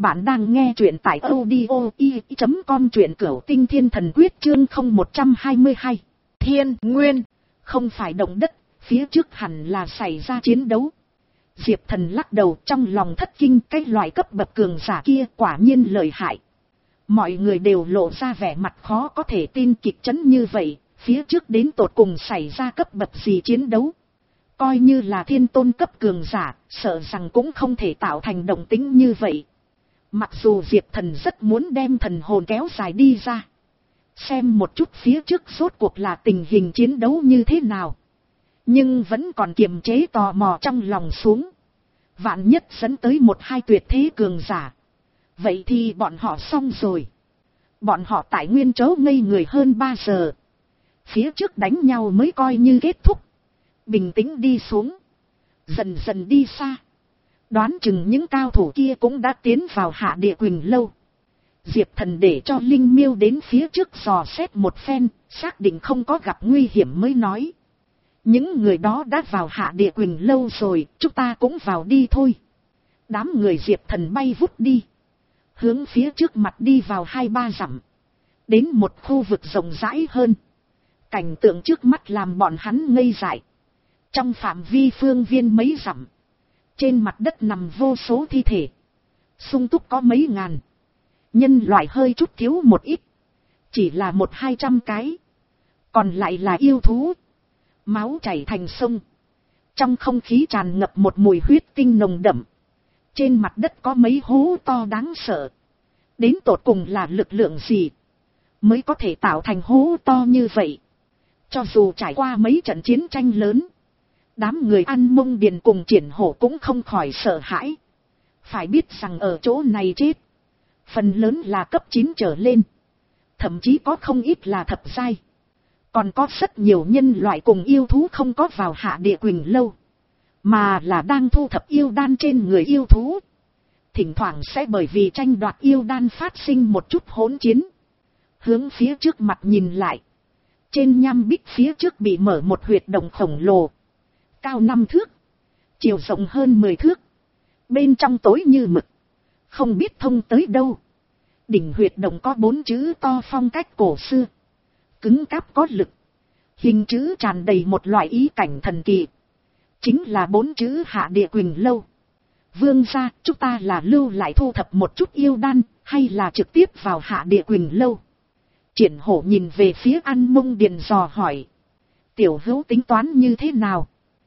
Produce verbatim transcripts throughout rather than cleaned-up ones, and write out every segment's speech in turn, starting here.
bạn đang nghe truyện tại audio i chấm com, truyện Cửu Tinh Thiên Thần Quyết chương không một trăm hai mươi hai. Thiên Nguyên, không phải động đất, phía trước hẳn là xảy ra chiến đấu. Diệp Thần lắc đầu, trong lòng thất kinh, cái loại cấp bậc cường giả kia quả nhiên lợi hại. Mọi người đều lộ ra vẻ mặt khó có thể tin, kịch chấn như vậy, phía trước đến tột cùng xảy ra cấp bậc gì chiến đấu. Coi như là thiên tôn cấp cường giả, sợ rằng cũng không thể tạo thành động tĩnh như vậy. Mặc dù Diệp Thần rất muốn đem thần hồn kéo dài đi ra, xem một chút phía trước rốt cuộc là tình hình chiến đấu như thế nào, nhưng vẫn còn kiềm chế tò mò trong lòng xuống. Vạn nhất dẫn tới một hai tuyệt thế cường giả, vậy thì bọn họ xong rồi. Bọn họ tại nguyên chỗ ngây người hơn ba giờ, phía trước đánh nhau mới coi như kết thúc. Bình tĩnh đi xuống, dần dần đi xa, đoán chừng những cao thủ kia cũng đã tiến vào Hạ Địa Quỳnh Lâu. Diệp Thần để cho Linh Miêu đến phía trước dò xét một phen, xác định không có gặp nguy hiểm mới nói: những người đó đã vào Hạ Địa Quỳnh Lâu rồi, chúng ta cũng vào đi thôi. Đám người Diệp Thần bay vút đi, hướng phía trước mặt đi vào hai ba dặm, đến một khu vực rộng rãi hơn. Cảnh tượng trước mắt làm bọn hắn ngây dại. Trong phạm vi phương viên mấy dặm, trên mặt đất nằm vô số thi thể, sung túc có mấy ngàn. Nhân loại hơi chút thiếu một ít, chỉ là một hai trăm cái, còn lại là yêu thú. Máu chảy thành sông, trong không khí tràn ngập một mùi huyết tinh nồng đậm. Trên mặt đất có mấy hố to đáng sợ. Đến tột cùng là lực lượng gì mới có thể tạo thành hố to như vậy? Cho dù trải qua mấy trận chiến tranh lớn, đám người An Mông Điền cùng Triển Hổ cũng không khỏi sợ hãi. Phải biết rằng ở chỗ này chết, phần lớn là cấp chín trở lên, thậm chí có không ít là thập giai. Còn có rất nhiều nhân loại cùng yêu thú không có vào Hạ Địa Quỳnh Lâu, mà là đang thu thập yêu đan trên người yêu thú. Thỉnh thoảng sẽ bởi vì tranh đoạt yêu đan phát sinh một chút hỗn chiến. Hướng phía trước mặt nhìn lại, trên nham bích phía trước bị mở một huyệt động khổng lồ, cao năm thước, chiều rộng hơn mười thước, bên trong tối như mực, không biết thông tới đâu. Đỉnh huyệt động có bốn chữ to phong cách cổ xưa, cứng cáp có lực, hình chữ tràn đầy một loại ý cảnh thần kỳ, chính là bốn chữ Hạ Địa Quỳnh Lâu. Vương gia, chúng ta là lưu lại thu thập một chút yêu đan, hay là trực tiếp vào Hạ Địa Quỳnh Lâu? Triển Hổ nhìn về phía An Mông Điền dò hỏi. Tiểu hữu tính toán như thế nào?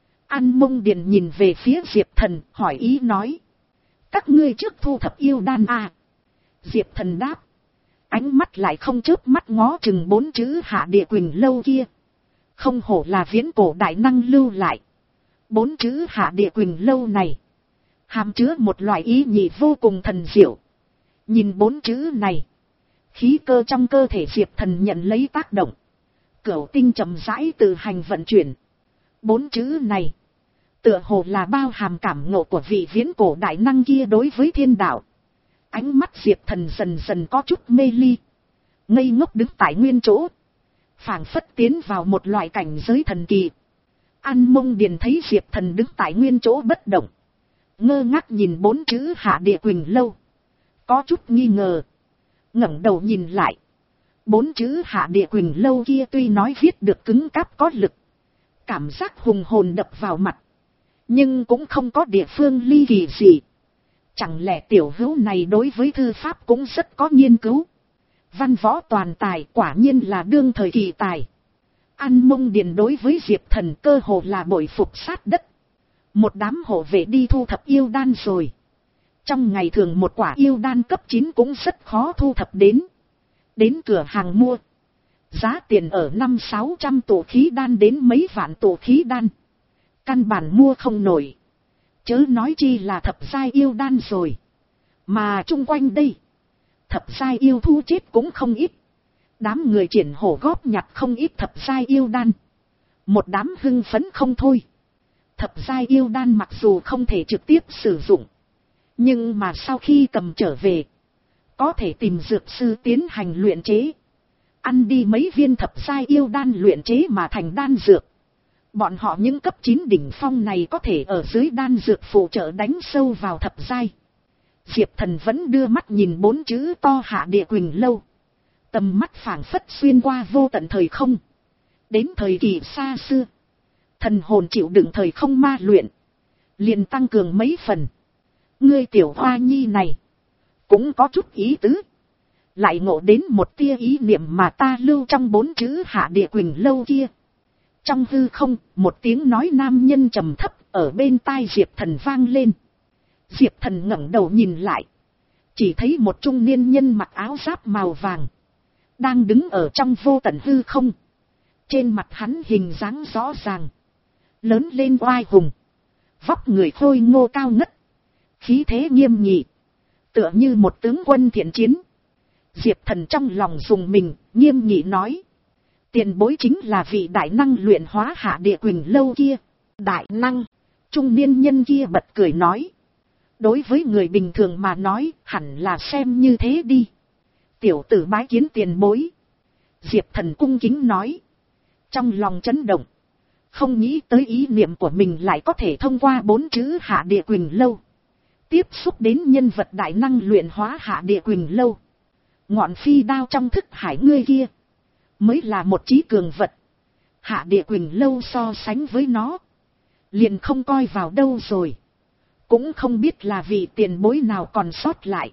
An Mông Điền nhìn về phía Diệp Thần, hỏi ý nói: các ngươi trước thu thập yêu đan à? Diệp Thần đáp, ánh mắt lại không chớp mắt ngó chừng bốn chữ Hạ Địa Quỳnh Lâu kia. Không hổ là viễn cổ đại năng lưu lại. Bốn chữ Hạ Địa Quỳnh Lâu này hàm chứa một loại ý nhị vô cùng thần diệu. Nhìn bốn chữ này, khí cơ trong cơ thể Diệp Thần nhận lấy tác động, Cửu tinh chậm rãi tự hành vận chuyển. Bốn chữ này tựa hồ là bao hàm cảm ngộ của vị viễn cổ đại năng kia đối với thiên đạo. Ánh mắt Diệp Thần dần dần có chút mê ly, ngây ngốc đứng tại nguyên chỗ, phảng phất tiến vào một loại cảnh giới thần kỳ. An Mông Điền thấy Diệp Thần đứng tại nguyên chỗ bất động, ngơ ngác nhìn bốn chữ Hạ Địa Quỳnh Lâu, có chút nghi ngờ, ngẩng đầu nhìn lại. Bốn chữ Hạ Địa Quỳnh Lâu kia tuy nói viết được cứng cáp có lực, cảm giác hùng hồn đập vào mặt, nhưng cũng không có địa phương ly kỳ gì. Chẳng lẽ tiểu hữu này đối với thư pháp cũng rất có nghiên cứu? Văn võ toàn tài, quả nhiên là đương thời kỳ tài. An Mông Điền đối với Diệp Thần cơ hồ là bội phục sát đất. Một đám hộ vệ đi thu thập yêu đan rồi. Trong ngày thường một quả yêu đan cấp chín cũng rất khó thu thập đến. Đến cửa hàng mua, giá tiền ở năm sáu trăm tổ khí đan đến mấy vạn tổ khí đan, căn bản mua không nổi, chớ nói chi là thập giai yêu đan rồi. Mà chung quanh đây, thập giai yêu thú chết cũng không ít. Đám người Triển Hổ góp nhặt không ít thập giai yêu đan, một đám hưng phấn không thôi. Thập giai yêu đan mặc dù không thể trực tiếp sử dụng, nhưng mà sau khi cầm trở về, có thể tìm dược sư tiến hành luyện chế, ăn đi mấy viên thập giai yêu đan luyện chế mà thành đan dược. Bọn họ những cấp chín đỉnh phong này có thể ở dưới đan dược phụ trợ đánh sâu vào thập giai. Diệp Thần vẫn đưa mắt nhìn bốn chữ to Hạ Địa Quỳnh Lâu. Tầm mắt phảng phất xuyên qua vô tận thời không. Đến thời kỳ xa xưa. Thần hồn chịu đựng thời không ma luyện. Liền tăng cường mấy phần. Ngươi tiểu hoa nhi này. Cũng có chút ý tứ. Lại ngộ đến một tia ý niệm mà ta lưu trong bốn chữ Hạ Địa Quỳnh Lâu kia. Trong hư không, một tiếng nói nam nhân trầm thấp ở bên tai Diệp Thần vang lên. Diệp Thần ngẩng đầu nhìn lại. Chỉ thấy một trung niên nhân mặc áo giáp màu vàng. Đang đứng ở trong vô tận hư không. Trên mặt hắn hình dáng rõ ràng. Lớn lên oai hùng. Vóc người khôi ngô cao ngất. Khí thế nghiêm nghị. Tựa như một tướng quân thiện chiến. Diệp Thần trong lòng dùng mình, nghiêm nghị nói. Tiền bối chính là vị đại năng luyện hóa Hạ Địa Quỳnh Lâu kia. Đại năng. Trung niên nhân kia bật cười nói. Đối với người bình thường mà nói, hẳn là xem như thế đi. Tiểu tử bái kiến tiền bối. Diệp Thần cung kính nói. Trong lòng chấn động. Không nghĩ tới ý niệm của mình lại có thể thông qua bốn chữ Hạ Địa Quỳnh Lâu. Tiếp xúc đến nhân vật đại năng luyện hóa Hạ Địa Quỳnh Lâu. Ngọn phi đao trong thức hải ngươi kia. Mới là một trí cường vật. Hạ Địa Quỳnh Lâu so sánh với nó. Liền không coi vào đâu rồi. Cũng không biết là vị tiền bối nào còn sót lại.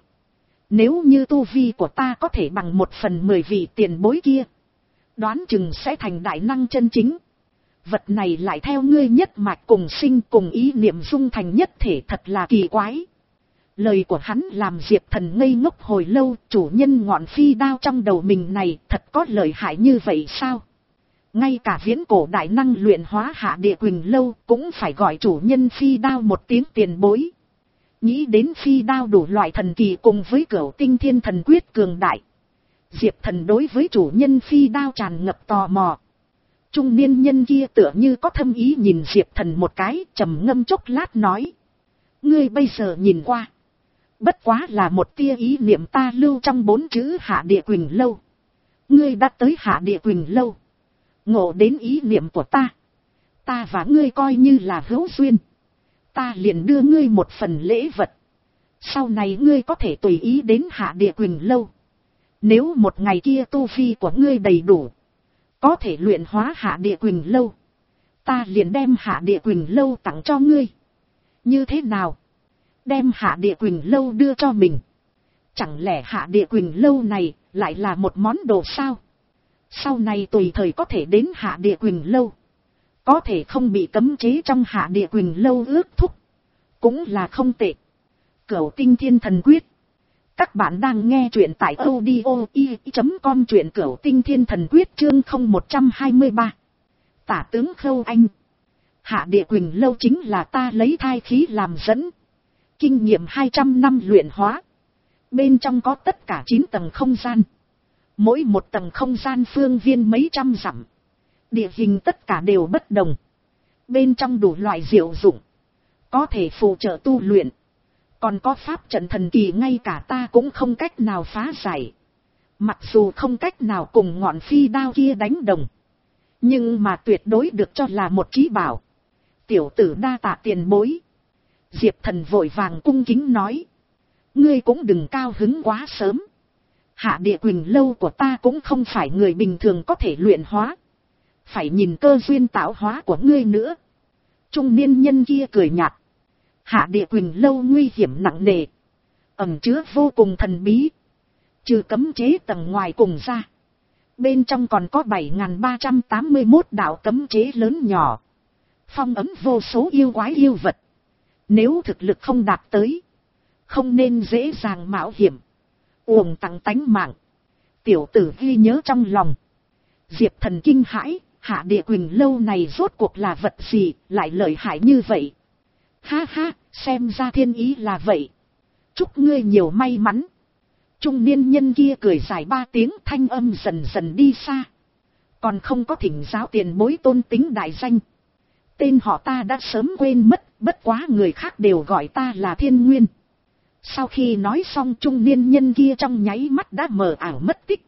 Nếu như tu vi của ta có thể bằng một phần mười vị tiền bối kia. Đoán chừng sẽ thành đại năng chân chính. Vật này lại theo ngươi nhất mạch cùng sinh cùng ý niệm dung thành nhất thể, thật là kỳ quái. Lời của hắn làm Diệp Thần ngây ngốc hồi lâu. Chủ nhân ngọn phi đao trong đầu mình này thật có lợi hại như vậy sao? Ngay cả viễn cổ đại năng luyện hóa Hạ Địa Quỳnh Lâu cũng phải gọi chủ nhân phi đao một tiếng tiền bối. Nghĩ đến phi đao đủ loại thần kỳ cùng với cửu tinh thiên thần quyết cường đại. Diệp Thần đối với chủ nhân phi đao tràn ngập tò mò. Trung niên nhân kia tựa như có thâm ý nhìn Diệp Thần một cái, trầm ngâm chốc lát nói. Ngươi bây giờ nhìn qua. Bất quá là một tia ý niệm ta lưu trong bốn chữ Hạ Địa Quỳnh Lâu. Ngươi đã tới Hạ Địa Quỳnh Lâu. Ngộ đến ý niệm của ta. Ta và ngươi coi như là hữu duyên. Ta liền đưa ngươi một phần lễ vật. Sau này ngươi có thể tùy ý đến Hạ Địa Quỳnh Lâu. Nếu một ngày kia tu vi của ngươi đầy đủ. Có thể luyện hóa Hạ Địa Quỳnh Lâu. Ta liền đem Hạ Địa Quỳnh Lâu tặng cho ngươi. Như thế nào? Đem Hạ Địa Quỳnh Lâu đưa cho mình. Chẳng lẽ Hạ Địa Quỳnh Lâu này lại là một món đồ sao? Sau này tùy thời có thể đến Hạ Địa Quỳnh Lâu. Có thể không bị cấm chế trong Hạ Địa Quỳnh Lâu ước thúc. Cũng là không tệ. Cửu tinh thiên thần quyết. Các bạn đang nghe truyện tại audio i chấm com, truyện Cửu tinh thiên thần quyết chương không một hai ba. Tả tướng Khâu Anh. Hạ Địa Quỳnh Lâu chính là ta lấy thai khí làm dẫn. Kinh nghiệm hai trăm năm luyện hóa. Bên trong có tất cả chín tầng không gian. Mỗi một tầng không gian phương viên mấy trăm dặm. Địa hình tất cả đều bất đồng. Bên trong đủ loại diệu dụng. Có thể phụ trợ tu luyện. Còn có pháp trận thần kỳ ngay cả ta cũng không cách nào phá giải. Mặc dù không cách nào cùng ngọn phi đao kia đánh đồng. Nhưng mà tuyệt đối được cho là một trí bảo. Tiểu tử đa tạ tiền bối. Diệp Thần vội vàng cung kính nói. Ngươi cũng đừng cao hứng quá sớm. Hạ Địa Quỳnh Lâu của ta cũng không phải người bình thường có thể luyện hóa. Phải nhìn cơ duyên tạo hóa của ngươi nữa. Trung niên nhân kia cười nhạt. Hạ Địa Quỳnh Lâu nguy hiểm nặng nề. Ẩn chứa vô cùng thần bí. Trừ cấm chế tầng ngoài cùng ra. Bên trong còn có bảy nghìn ba trăm tám mươi mốt đạo cấm chế lớn nhỏ. Phong ấn vô số yêu quái yêu vật. Nếu thực lực không đạt tới. Không nên dễ dàng mạo hiểm. Uổng tặng tánh mạng. Tiểu tử ghi nhớ trong lòng. Diệp Thần kinh hãi. Hạ Địa Quỳnh Lâu này rốt cuộc là vật gì lại lợi hại như vậy. Ha ha, xem ra thiên ý là vậy. Chúc ngươi nhiều may mắn. Trung niên nhân kia cười dài ba tiếng, thanh âm dần dần đi xa. Còn không có thỉnh giáo tiền bối tôn tính đại danh. Tên họ ta đã sớm quên mất, bất quá người khác đều gọi ta là Thiên Nguyên. Sau khi nói xong, trung niên nhân kia trong nháy mắt đã mờ ảo mất tích.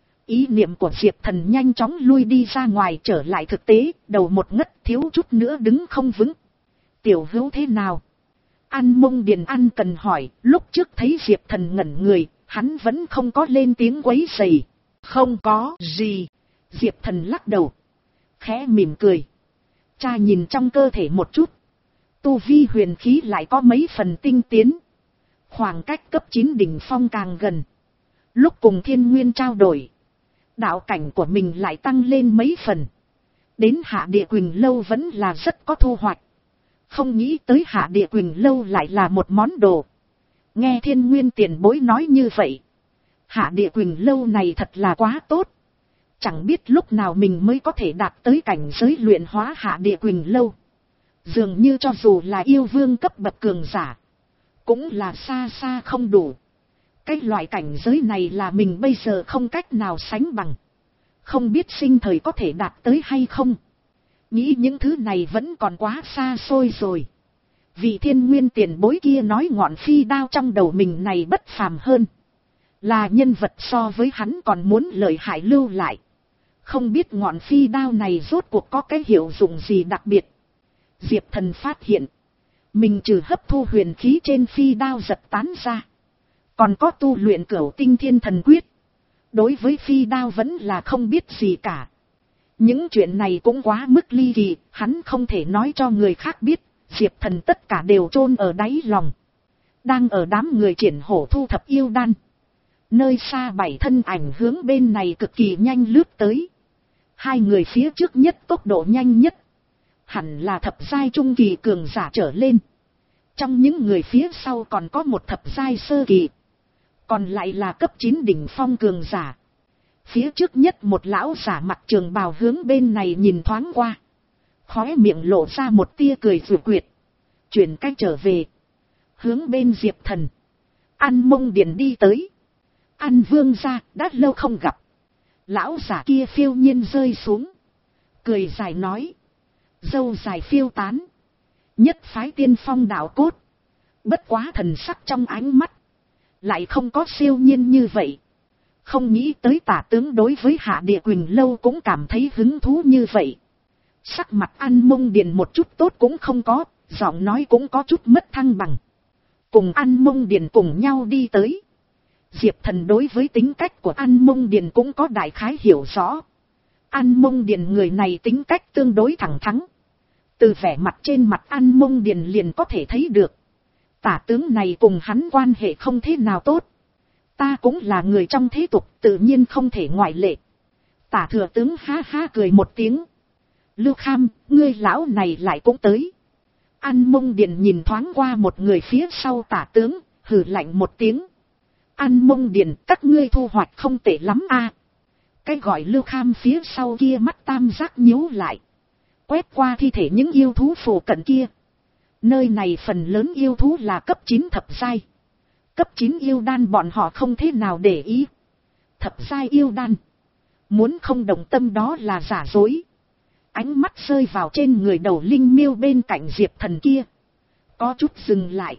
Ý niệm của Diệp Thần nhanh chóng lui đi ra ngoài, trở lại thực tế, đầu một ngất thiếu chút nữa đứng không vững. Tiểu hữu thế nào? An Mông Điền ăn cần hỏi, lúc trước thấy Diệp Thần ngẩn người, hắn vẫn không có lên tiếng quấy rầy. Không có gì. Diệp Thần lắc đầu, khẽ mỉm cười. Cha nhìn trong cơ thể một chút. Tu vi huyền khí lại có mấy phần tinh tiến. Khoảng cách cấp chín đỉnh phong càng gần. Lúc cùng Thiên Nguyên trao đổi, đạo cảnh của mình lại tăng lên mấy phần. Đến Hạ Địa Quỳnh Lâu vẫn là rất có thu hoạch. Không nghĩ tới Hạ Địa Quỳnh Lâu lại là một món đồ. Nghe Thiên Nguyên tiền bối nói như vậy, Hạ Địa Quỳnh Lâu này thật là quá tốt. Chẳng biết lúc nào mình mới có thể đạt tới cảnh giới luyện hóa Hạ Địa Quỳnh Lâu. Dường như cho dù là yêu vương cấp bậc cường giả, cũng là xa xa không đủ. Cái loại cảnh giới này là mình bây giờ không cách nào sánh bằng. Không biết sinh thời có thể đạt tới hay không. Nghĩ những thứ này vẫn còn quá xa xôi rồi. Vị Thiên Nguyên tiền bối kia nói ngọn phi đao trong đầu mình này bất phàm hơn. Là nhân vật so với hắn còn muốn lợi hại lưu lại. Không biết ngọn phi đao này rốt cuộc có cái hiệu dụng gì đặc biệt. Diệp Thần phát hiện, mình trừ hấp thu huyền khí trên phi đao giật tán ra, còn có tu luyện cửu tinh thiên thần quyết. Đối với phi đao vẫn là không biết gì cả. Những chuyện này cũng quá mức ly kỳ, hắn không thể nói cho người khác biết. Diệp Thần tất cả đều chôn ở đáy lòng. Đang ở đám người triển hổ thu thập yêu đan. Nơi xa bảy thân ảnh hướng bên này cực kỳ nhanh lướt tới. Hai người phía trước nhất tốc độ nhanh nhất, hẳn là thập giai trung kỳ cường giả trở lên. Trong những người phía sau còn có một thập giai sơ kỳ, còn lại là cấp chín đỉnh phong cường giả. Phía trước nhất một lão giả mặc trường bào hướng bên này nhìn thoáng qua, khóe miệng lộ ra một tia cười rủ quyệt, chuyển cách trở về, hướng bên Diệp Thần, An Mông Điền đi tới. An vương gia, đã lâu không gặp. Lão giả kia phiêu nhiên rơi xuống, cười dài nói, râu dài phiêu tán, nhất phái tiên phong đạo cốt. Bất quá thần sắc trong ánh mắt lại không có siêu nhiên như vậy. Không nghĩ tới tả tướng đối với Hạ Địa Quỳnh Lâu cũng cảm thấy hứng thú như vậy. Sắc mặt An Mông Điền một chút tốt cũng không có, giọng nói cũng có chút mất thăng bằng. Cùng An Mông Điền cùng nhau đi tới. Diệp Thần đối với tính cách của An Mông Điền cũng có đại khái hiểu rõ. An Mông Điền người này tính cách tương đối thẳng thắn. Từ vẻ mặt trên mặt An Mông Điền liền có thể thấy được. Tả tướng này cùng hắn quan hệ không thế nào tốt. Ta cũng là người trong thế tục, tự nhiên không thể ngoại lệ. Tả thừa tướng ha ha cười một tiếng. Lưu Kham, ngươi lão này lại cũng tới. An Mông Điền nhìn thoáng qua một người phía sau tả tướng, hừ lạnh một tiếng. An Mông Điền, các ngươi thu hoạch không tệ lắm a. Cái gọi Lưu Kham phía sau kia mắt tam giác nhíu lại, quét qua thi thể những yêu thú phổ cận kia. Nơi này phần lớn yêu thú là cấp chín thập giai. Cấp chín yêu đan bọn họ không thế nào để ý. Thập giai yêu đan, muốn không đồng tâm đó là giả dối. Ánh mắt rơi vào trên người đầu linh miêu bên cạnh Diệp Thần kia, có chút dừng lại.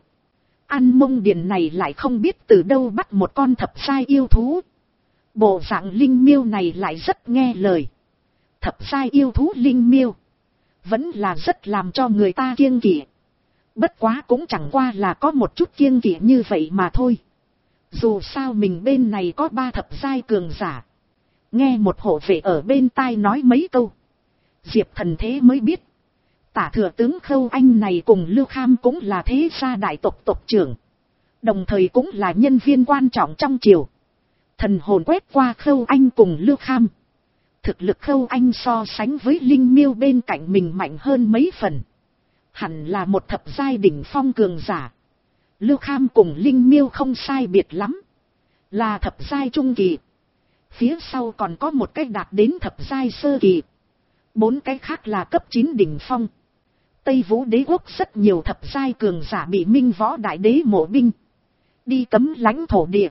An Mông Điền này lại không biết từ đâu bắt một con thập giai yêu thú. Bộ dạng linh miêu này lại rất nghe lời. Thập giai yêu thú linh miêu vẫn là rất làm cho người ta kiêng kỵ. Bất quá cũng chẳng qua là có một chút kiêng kỵ như vậy mà thôi. Dù sao mình bên này có ba thập giai cường giả. Nghe một hộ vệ ở bên tai nói mấy câu, Diệp Thần thế mới biết. Tả thừa tướng Khâu Anh này cùng Lưu Kham cũng là thế gia đại tộc tộc trưởng. Đồng thời cũng là nhân viên quan trọng trong triều. Thần hồn quét qua Khâu Anh cùng Lưu Kham. Thực lực Khâu Anh so sánh với linh miêu bên cạnh mình mạnh hơn mấy phần. Hẳn là một thập giai đỉnh phong cường giả. Lưu Kham cùng linh miêu không sai biệt lắm, là thập giai trung kỳ. Phía sau còn có một cái đạt đến thập giai sơ kỳ. Bốn cái khác là cấp chín đỉnh phong. Tây Vũ đế quốc rất nhiều thập giai cường giả bị Minh Võ Đại Đế mộ binh, đi cấm lãnh thổ địa.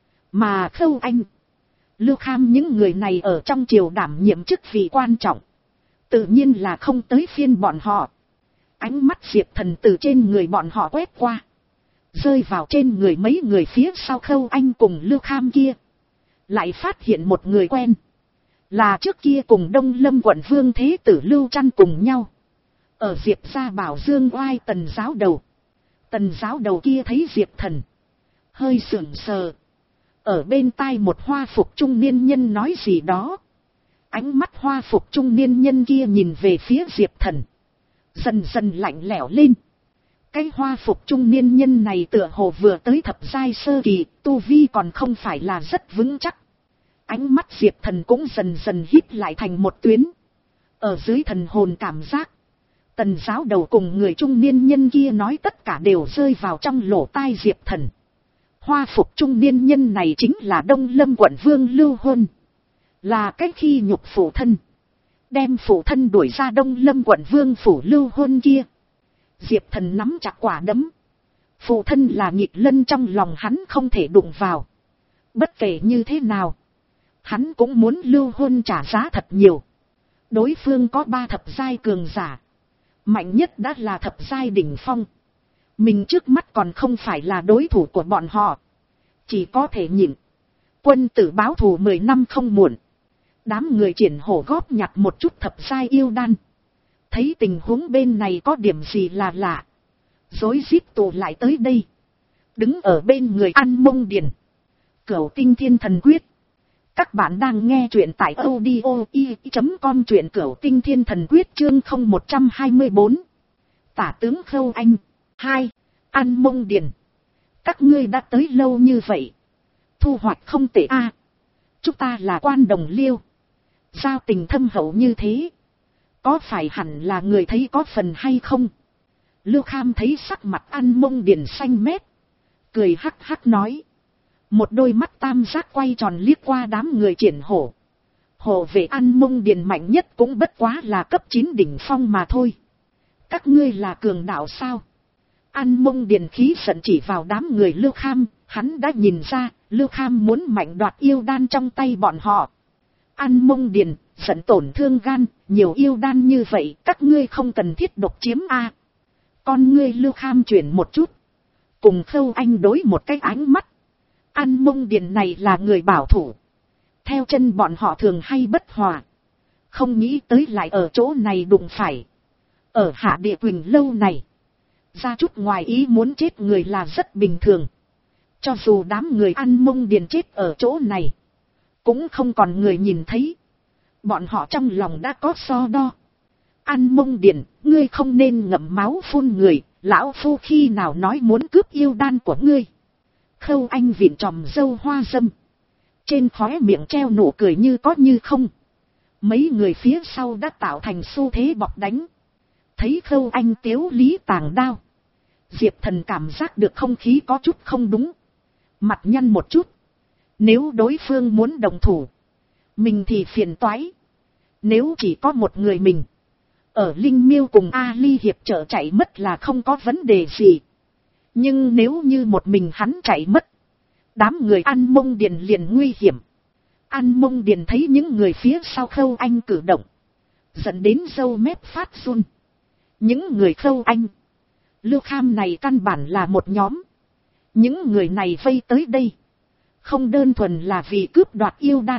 Mà Khâu Anh, Lưu Kham những người này ở trong triều đảm nhiệm chức vị quan trọng, tự nhiên là không tới phiên bọn họ. Ánh mắt Diệp Thần từ trên người bọn họ quét qua, rơi vào trên người mấy người phía sau Khâu Anh cùng Lưu Kham kia. Lại phát hiện một người quen, là trước kia cùng Đông Lâm quận vương thế tử Lưu Trăn cùng nhau ở Diệp gia Bảo Dương oai tần giáo đầu. Tần giáo đầu kia thấy Diệp Thần, hơi sững sờ. Ở bên tai một hoa phục trung niên nhân nói gì đó. Ánh mắt hoa phục trung niên nhân kia nhìn về phía Diệp Thần, dần dần lạnh lẽo lên. Cái hoa phục trung niên nhân này tựa hồ vừa tới thập giai sơ kỳ, tu vi còn không phải là rất vững chắc. Ánh mắt Diệp Thần cũng dần dần hít lại thành một tuyến. Ở dưới thần hồn cảm giác, Tần giáo đầu cùng người trung niên nhân kia nói tất cả đều rơi vào trong lỗ tai Diệp Thần. Hoa phục trung niên nhân này chính là Đông Lâm quận vương Lưu Huân. Là cách khi nhục phụ thân, đem phụ thân đuổi ra Đông Lâm quận vương phủ Lưu Huân kia. Diệp Thần nắm chặt quả đấm. Phụ thân là nghịch lân trong lòng hắn không thể đụng vào. Bất kể như thế nào, hắn cũng muốn Lưu Huân trả giá thật nhiều. Đối phương có ba thập giai cường giả, mạnh nhất đã là thập giai đỉnh phong. Mình trước mắt còn không phải là đối thủ của bọn họ, chỉ có thể nhịn. Quân tử báo thù mười năm không muộn. Đám người triển hổ góp nhặt một chút thập giai yêu đan. Thấy tình huống bên này có điểm gì là lạ, rối rít tụ lại tới đây. Đứng ở bên người An Mông Điền. Cửu Tinh Thiên Thần Quyết. Các bạn đang nghe truyện tại audio i chấm com, truyện Cửu Tinh Thiên Thần Quyết chương không một hai bốn. Tả tướng Khâu Anh. Hai. An Mông Điền. Các ngươi đã tới lâu như vậy, thu hoạch không tệ a. À, chúng ta là quan đồng liêu, giao tình thâm hậu như thế, có phải hẳn là người thấy có phần hay không? Lưu Kham thấy sắc mặt An Mông Điền xanh mét, cười hắc hắc nói. Một đôi mắt tam giác quay tròn liếc qua đám người triển hổ. Hộ vệ An Mông Điền mạnh nhất cũng bất quá là cấp chín đỉnh phong mà thôi. Các ngươi là cường đạo sao? An Mông Điền khí giận chỉ vào đám người Lưu Kham, hắn đã nhìn ra, Lưu Kham muốn mạnh đoạt yêu đan trong tay bọn họ. An Mông Điền, giận tổn thương gan, nhiều yêu đan như vậy, các ngươi không cần thiết độc chiếm a. À, con ngươi Lưu Kham chuyển một chút, cùng Khâu Anh đối một cái ánh mắt. An Mông Điền này là người bảo thủ, theo chân bọn họ thường hay bất hòa, không nghĩ tới lại ở chỗ này đụng phải. Ở Hạ Địa Quỳnh lâu này, ra chút ngoài ý muốn chết người là rất bình thường. Cho dù đám người An Mông Điền chết ở chỗ này, cũng không còn người nhìn thấy. Bọn họ trong lòng đã có so đo. An Mông Điền, ngươi không nên ngậm máu phun người, lão phu khi nào nói muốn cướp yêu đan của ngươi. Khâu Anh vịn tròm dâu hoa dâm, trên khóe miệng treo nụ cười như có như không. Mấy người phía sau đã tạo thành xu thế bọc đánh. Thấy Khâu Anh tiếu lý tàng đao, Diệp Thần cảm giác được không khí có chút không đúng, mặt nhăn một chút. Nếu đối phương muốn đồng thủ, mình thì phiền toái. Nếu chỉ có một người mình, ở Linh Miêu cùng Ali hiệp trợ chạy mất là không có vấn đề gì. Nhưng nếu như một mình hắn chạy mất, đám người An Mông Điền liền nguy hiểm. An Mông Điền thấy những người phía sau Khâu Anh cử động, dẫn đến râu mép phát run. Những người Khâu Anh, Lưu Kham này căn bản là một nhóm. Những người này vây tới đây, không đơn thuần là vì cướp đoạt yêu đan,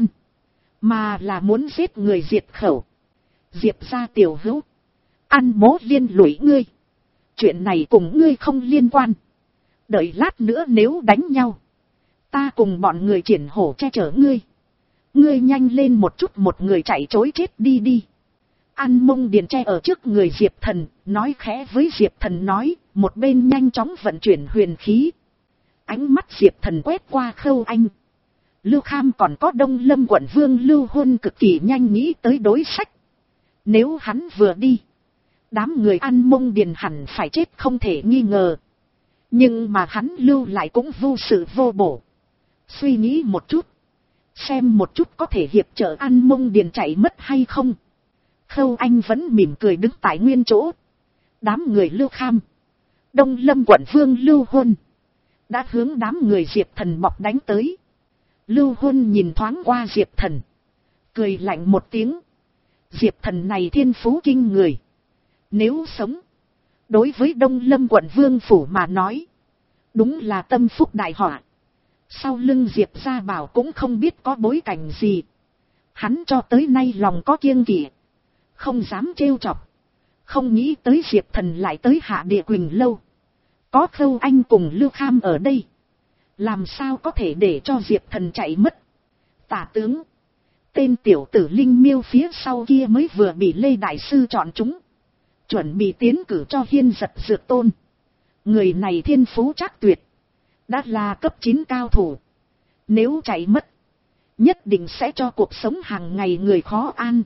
mà là muốn giết người diệt khẩu. Diệp gia tiểu hữu, An mố liên lụy ngươi, chuyện này cùng ngươi không liên quan. Đợi lát nữa nếu đánh nhau, ta cùng bọn người triển hổ che chở ngươi. Ngươi nhanh lên một chút, một người chạy trối chết đi đi. An Mông Điền che ở trước người Diệp Thần, nói khẽ với Diệp Thần nói, một bên nhanh chóng vận chuyển huyền khí. Ánh mắt Diệp Thần quét qua Khâu Anh, Lưu Kham còn có Đông Lâm quận vương Lưu Huân cực kỳ nhanh nghĩ tới đối sách. Nếu hắn vừa đi, đám người An Mông Điền hẳn phải chết không thể nghi ngờ. Nhưng mà hắn lưu lại cũng vô sự vô bổ. Suy nghĩ một chút, xem một chút có thể hiệp trợ An Mông Điền chạy mất hay không. Khâu Anh vẫn mỉm cười đứng tại nguyên chỗ. Đám người Lưu Kham, Đông Lâm quận vương Lưu Huân đã hướng đám người Diệp Thần bọc đánh tới. Lưu Huân nhìn thoáng qua Diệp Thần, cười lạnh một tiếng. Diệp Thần này thiên phú kinh người, nếu sống, đối với Đông Lâm quận vương phủ mà nói, đúng là tâm phúc đại họa. Sau lưng Diệp gia bảo cũng không biết có bối cảnh gì, hắn cho tới nay lòng có kiêng kỵ, không dám trêu chọc. Không nghĩ tới Diệp Thần lại tới Hạ Địa Quỳnh lâu, có Khâu Anh cùng Lưu Kham ở đây, làm sao có thể để cho Diệp Thần chạy mất. Tả tướng, tên tiểu tử Linh Miêu phía sau kia mới vừa bị Lê Đại Sư chọn chúng, chuẩn bị tiến cử cho Hiên Giật Dược Tôn. Người này thiên phú trác tuyệt, đã là cấp chín cao thủ. Nếu chạy mất, nhất định sẽ cho cuộc sống hàng ngày người khó an.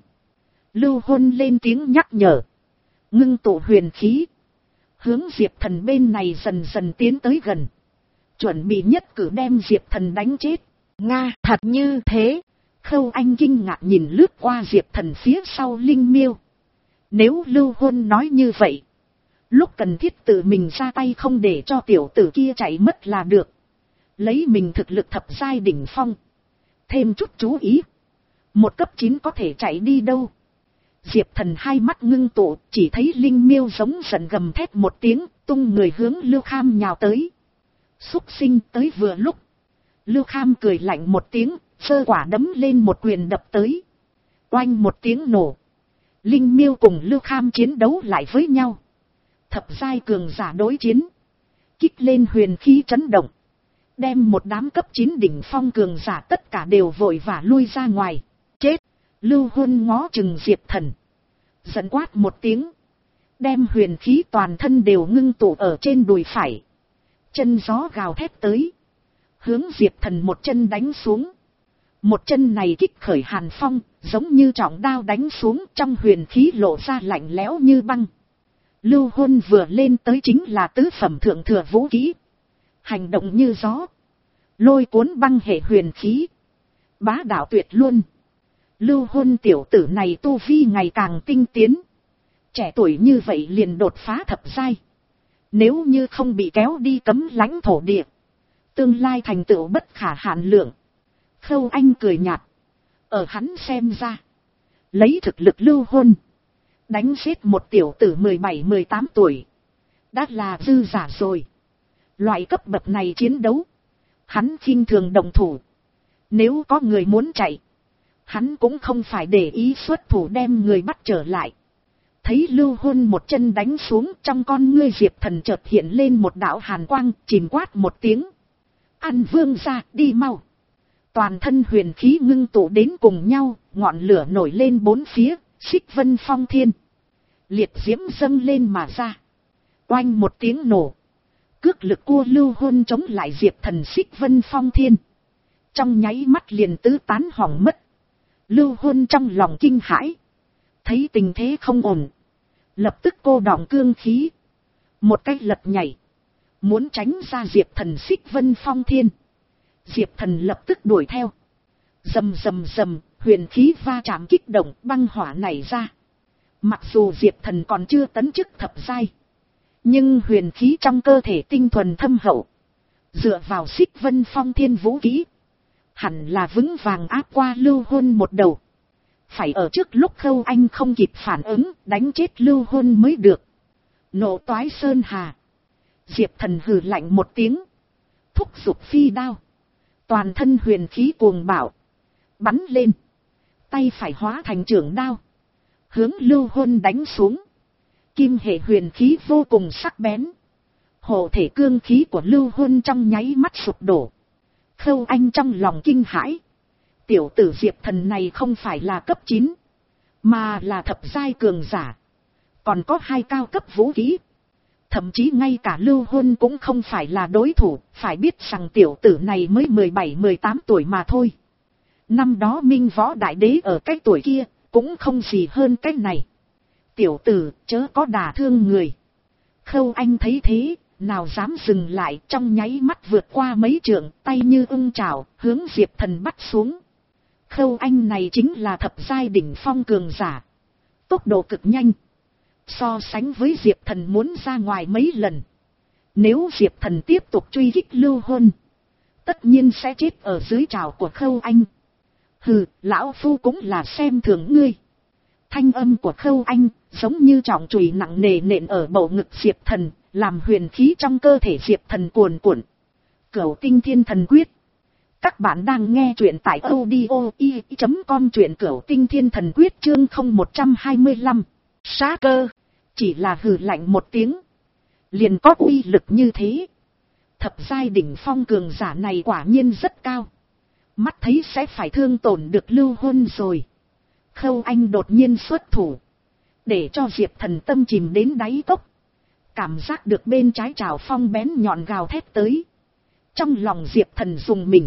Lưu Huân lên tiếng nhắc nhở, ngưng tụ huyền khí, hướng Diệp Thần bên này dần dần tiến tới gần, chuẩn bị nhất cử đem Diệp Thần đánh chết. Nga, thật như thế? Khâu Anh kinh ngạc nhìn lướt qua Diệp Thần phía sau Linh Miêu. Nếu Lưu Huân nói như vậy, lúc cần thiết tự mình ra tay, không để cho tiểu tử kia chạy mất là được. Lấy mình thực lực thập giai đỉnh phong, thêm chút chú ý, một cấp chín có thể chạy đi đâu. Diệp Thần hai mắt ngưng tụ, chỉ thấy Linh Miêu giống giận gầm thét một tiếng, tung người hướng Lưu Kham nhào tới. Xúc sinh tới vừa lúc. Lưu Kham cười lạnh một tiếng, sơ quả đấm lên một quyền đập tới. Oanh một tiếng nổ. Linh Miêu cùng Lưu Kham chiến đấu lại với nhau. Thập giai cường giả đối chiến, kích lên huyền khí chấn động, đem một đám cấp chín đỉnh phong cường giả tất cả đều vội vã lui ra ngoài. Chết! Lưu Huân ngó chừng Diệp Thần, giận quát một tiếng, đem huyền khí toàn thân đều ngưng tụ ở trên đùi phải. Chân gió gào thét tới, hướng Diệp Thần một chân đánh xuống. Một chân này kích khởi hàn phong, giống như trọng đao đánh xuống, trong huyền khí lộ ra lạnh lẽo như băng. Lưu Huân vừa lên tới chính là tứ phẩm thượng thừa vũ kỹ, hành động như gió, lôi cuốn băng hệ huyền khí, bá đạo tuyệt luôn. Lưu Huân tiểu tử này tu vi ngày càng tinh tiến, trẻ tuổi như vậy liền đột phá thập giai. Nếu như không bị kéo đi cấm lãnh thổ địa, tương lai thành tựu bất khả hạn lượng. Khâu Anh cười nhạt, ở hắn xem ra, lấy thực lực Lưu Huân, đánh giết một tiểu tử mười bảy mười tám tuổi, đã là dư giả rồi. Loại cấp bậc này chiến đấu, hắn khinh thường động thủ. Nếu có người muốn chạy, hắn cũng không phải để ý xuất thủ đem người bắt trở lại. Thấy Lưu Huân một chân đánh xuống, trong con ngươi Diệp Thần chợt hiện lên một đạo hàn quang, chìm quát một tiếng. Ăn vương ra, đi mau. Toàn thân huyền khí ngưng tụ đến cùng nhau, ngọn lửa nổi lên bốn phía, xích vân phong thiên. Liệt diễm dâng lên mà ra. Oanh một tiếng nổ. Cước lực cua Lưu Huân chống lại Diệp Thần xích vân phong thiên. Trong nháy mắt liền tứ tán hỏng mất. Lưu Huân trong lòng kinh hãi. Thấy tình thế không ổn, lập tức cô đọng cương khí, một cách lật nhảy, muốn tránh ra Diệp Thần xích vân phong thiên. Diệp Thần lập tức đuổi theo. Rầm rầm rầm, huyền khí va chạm kích động, băng hỏa nảy ra. Mặc dù Diệp Thần còn chưa tấn chức thập giai, nhưng huyền khí trong cơ thể tinh thuần thâm hậu, dựa vào xích vân phong thiên vũ kỹ, hẳn là vững vàng áp qua Lưu Huân một đầu. Phải ở trước lúc Khâu Anh không kịp phản ứng, đánh chết Lưu Huân mới được. Nộ toái sơn hà. Diệp Thần hừ lạnh một tiếng, thúc giục phi đao, toàn thân huyền khí cuồng bạo, bắn lên. Tay phải hóa thành trưởng đao, hướng Lưu Huân đánh xuống. Kim hệ huyền khí vô cùng sắc bén, hộ thể cương khí của Lưu Huân trong nháy mắt sụp đổ. Khâu Anh trong lòng kinh hãi. Tiểu tử Diệp Thần này không phải là cấp chín, mà là thập giai cường giả, còn có hai cao cấp vũ khí. Thậm chí ngay cả Lưu Huân cũng không phải là đối thủ, phải biết rằng tiểu tử này mới mười bảy mười tám tuổi mà thôi. Năm đó Minh Võ Đại Đế ở cái tuổi kia, cũng không gì hơn cái này. Tiểu tử, chớ có đả thương người. Khâu Anh thấy thế, nào dám dừng lại, trong nháy mắt vượt qua mấy trượng, tay như ưng chảo, hướng Diệp Thần bắt xuống. Khâu Anh này chính là thập giai đỉnh phong cường giả, tốc độ cực nhanh, so sánh với Diệp Thần muốn ra ngoài mấy lần. Nếu Diệp Thần tiếp tục truy kích Lưu Huân, tất nhiên sẽ chết ở dưới trảo của Khâu Anh. Hừ, lão phu cũng là xem thường ngươi. Thanh âm của Khâu Anh giống như trọng chùy nặng nề nện ở bầu ngực Diệp Thần, làm huyền khí trong cơ thể Diệp Thần cuồn cuộn. Cửu Tinh Thiên Thần Quyết. Các bạn đang nghe truyện tại audio i chấm com, truyện Cửu Tinh Thiên Thần Quyết chương không một trăm hai mươi lăm. Sát cơ. Chỉ là hừ lạnh một tiếng, liền có uy lực như thế. Thập giai đỉnh phong cường giả này quả nhiên rất cao. Mắt thấy sẽ phải thương tổn được Lưu Huân rồi. Khâu Anh đột nhiên xuất thủ. Để cho Diệp Thần tâm chìm đến đáy cốc. Cảm giác được bên trái trào phong bén nhọn gào thét tới. Trong lòng Diệp Thần dùng mình.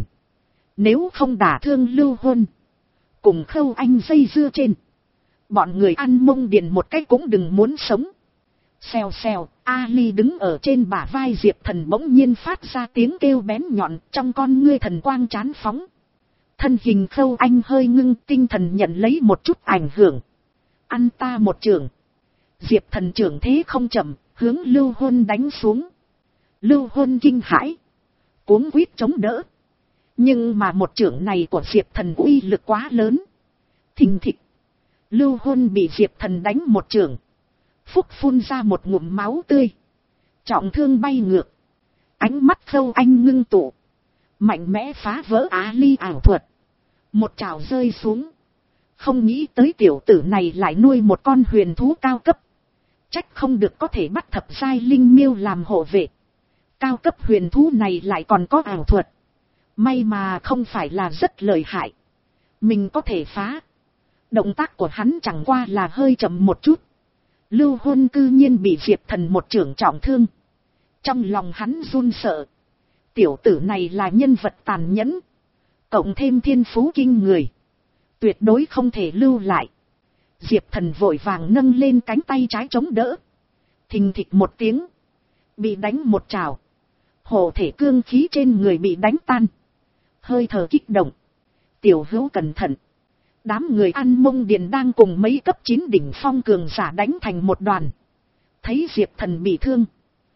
Nếu không đả thương Lưu Huân. Cùng Khâu Anh dây dưa trên. Bọn người ăn mông điền một cách cũng đừng muốn sống. Xèo xèo, Ali đứng ở trên bả vai Diệp Thần bỗng nhiên phát ra tiếng kêu bén nhọn, trong con ngươi thần quang chán phóng. Thân hình Khâu Anh hơi ngưng, tinh thần nhận lấy một chút ảnh hưởng. Ăn ta một trường. Diệp Thần trưởng thế không chậm, hướng Lưu Huân đánh xuống. Lưu Huân kinh hãi, cuống quýt chống đỡ. Nhưng mà một trưởng này của Diệp Thần uy lực quá lớn. Thình thịch. Lưu Huân bị Diệp Thần đánh một trường. Phúc phun ra một ngụm máu tươi. Trọng thương bay ngược. Ánh mắt Khâu Anh ngưng tụ. Mạnh mẽ phá vỡ Á Ly ảo thuật. Một trào rơi xuống. Không nghĩ tới tiểu tử này lại nuôi một con huyền thú cao cấp. Trách không được có thể bắt thập giai linh miêu làm hộ vệ. Cao cấp huyền thú này lại còn có ảo thuật. May mà không phải là rất lợi hại. Mình có thể phá. Động tác của hắn chẳng qua là hơi chậm một chút. Lưu Huân cư nhiên bị Diệp Thần một trưởng trọng thương. Trong lòng hắn run sợ. Tiểu tử này là nhân vật tàn nhẫn. Cộng thêm thiên phú kinh người. Tuyệt đối không thể lưu lại. Diệp Thần vội vàng nâng lên cánh tay trái chống đỡ. Thình thịch một tiếng. Bị đánh một trào. Hộ thể cương khí trên người bị đánh tan. Hơi thở kích động. Tiểu hữu cẩn thận. Đám người ăn mông điền đang cùng mấy cấp chín đỉnh phong cường giả đánh thành một đoàn. Thấy Diệp Thần bị thương.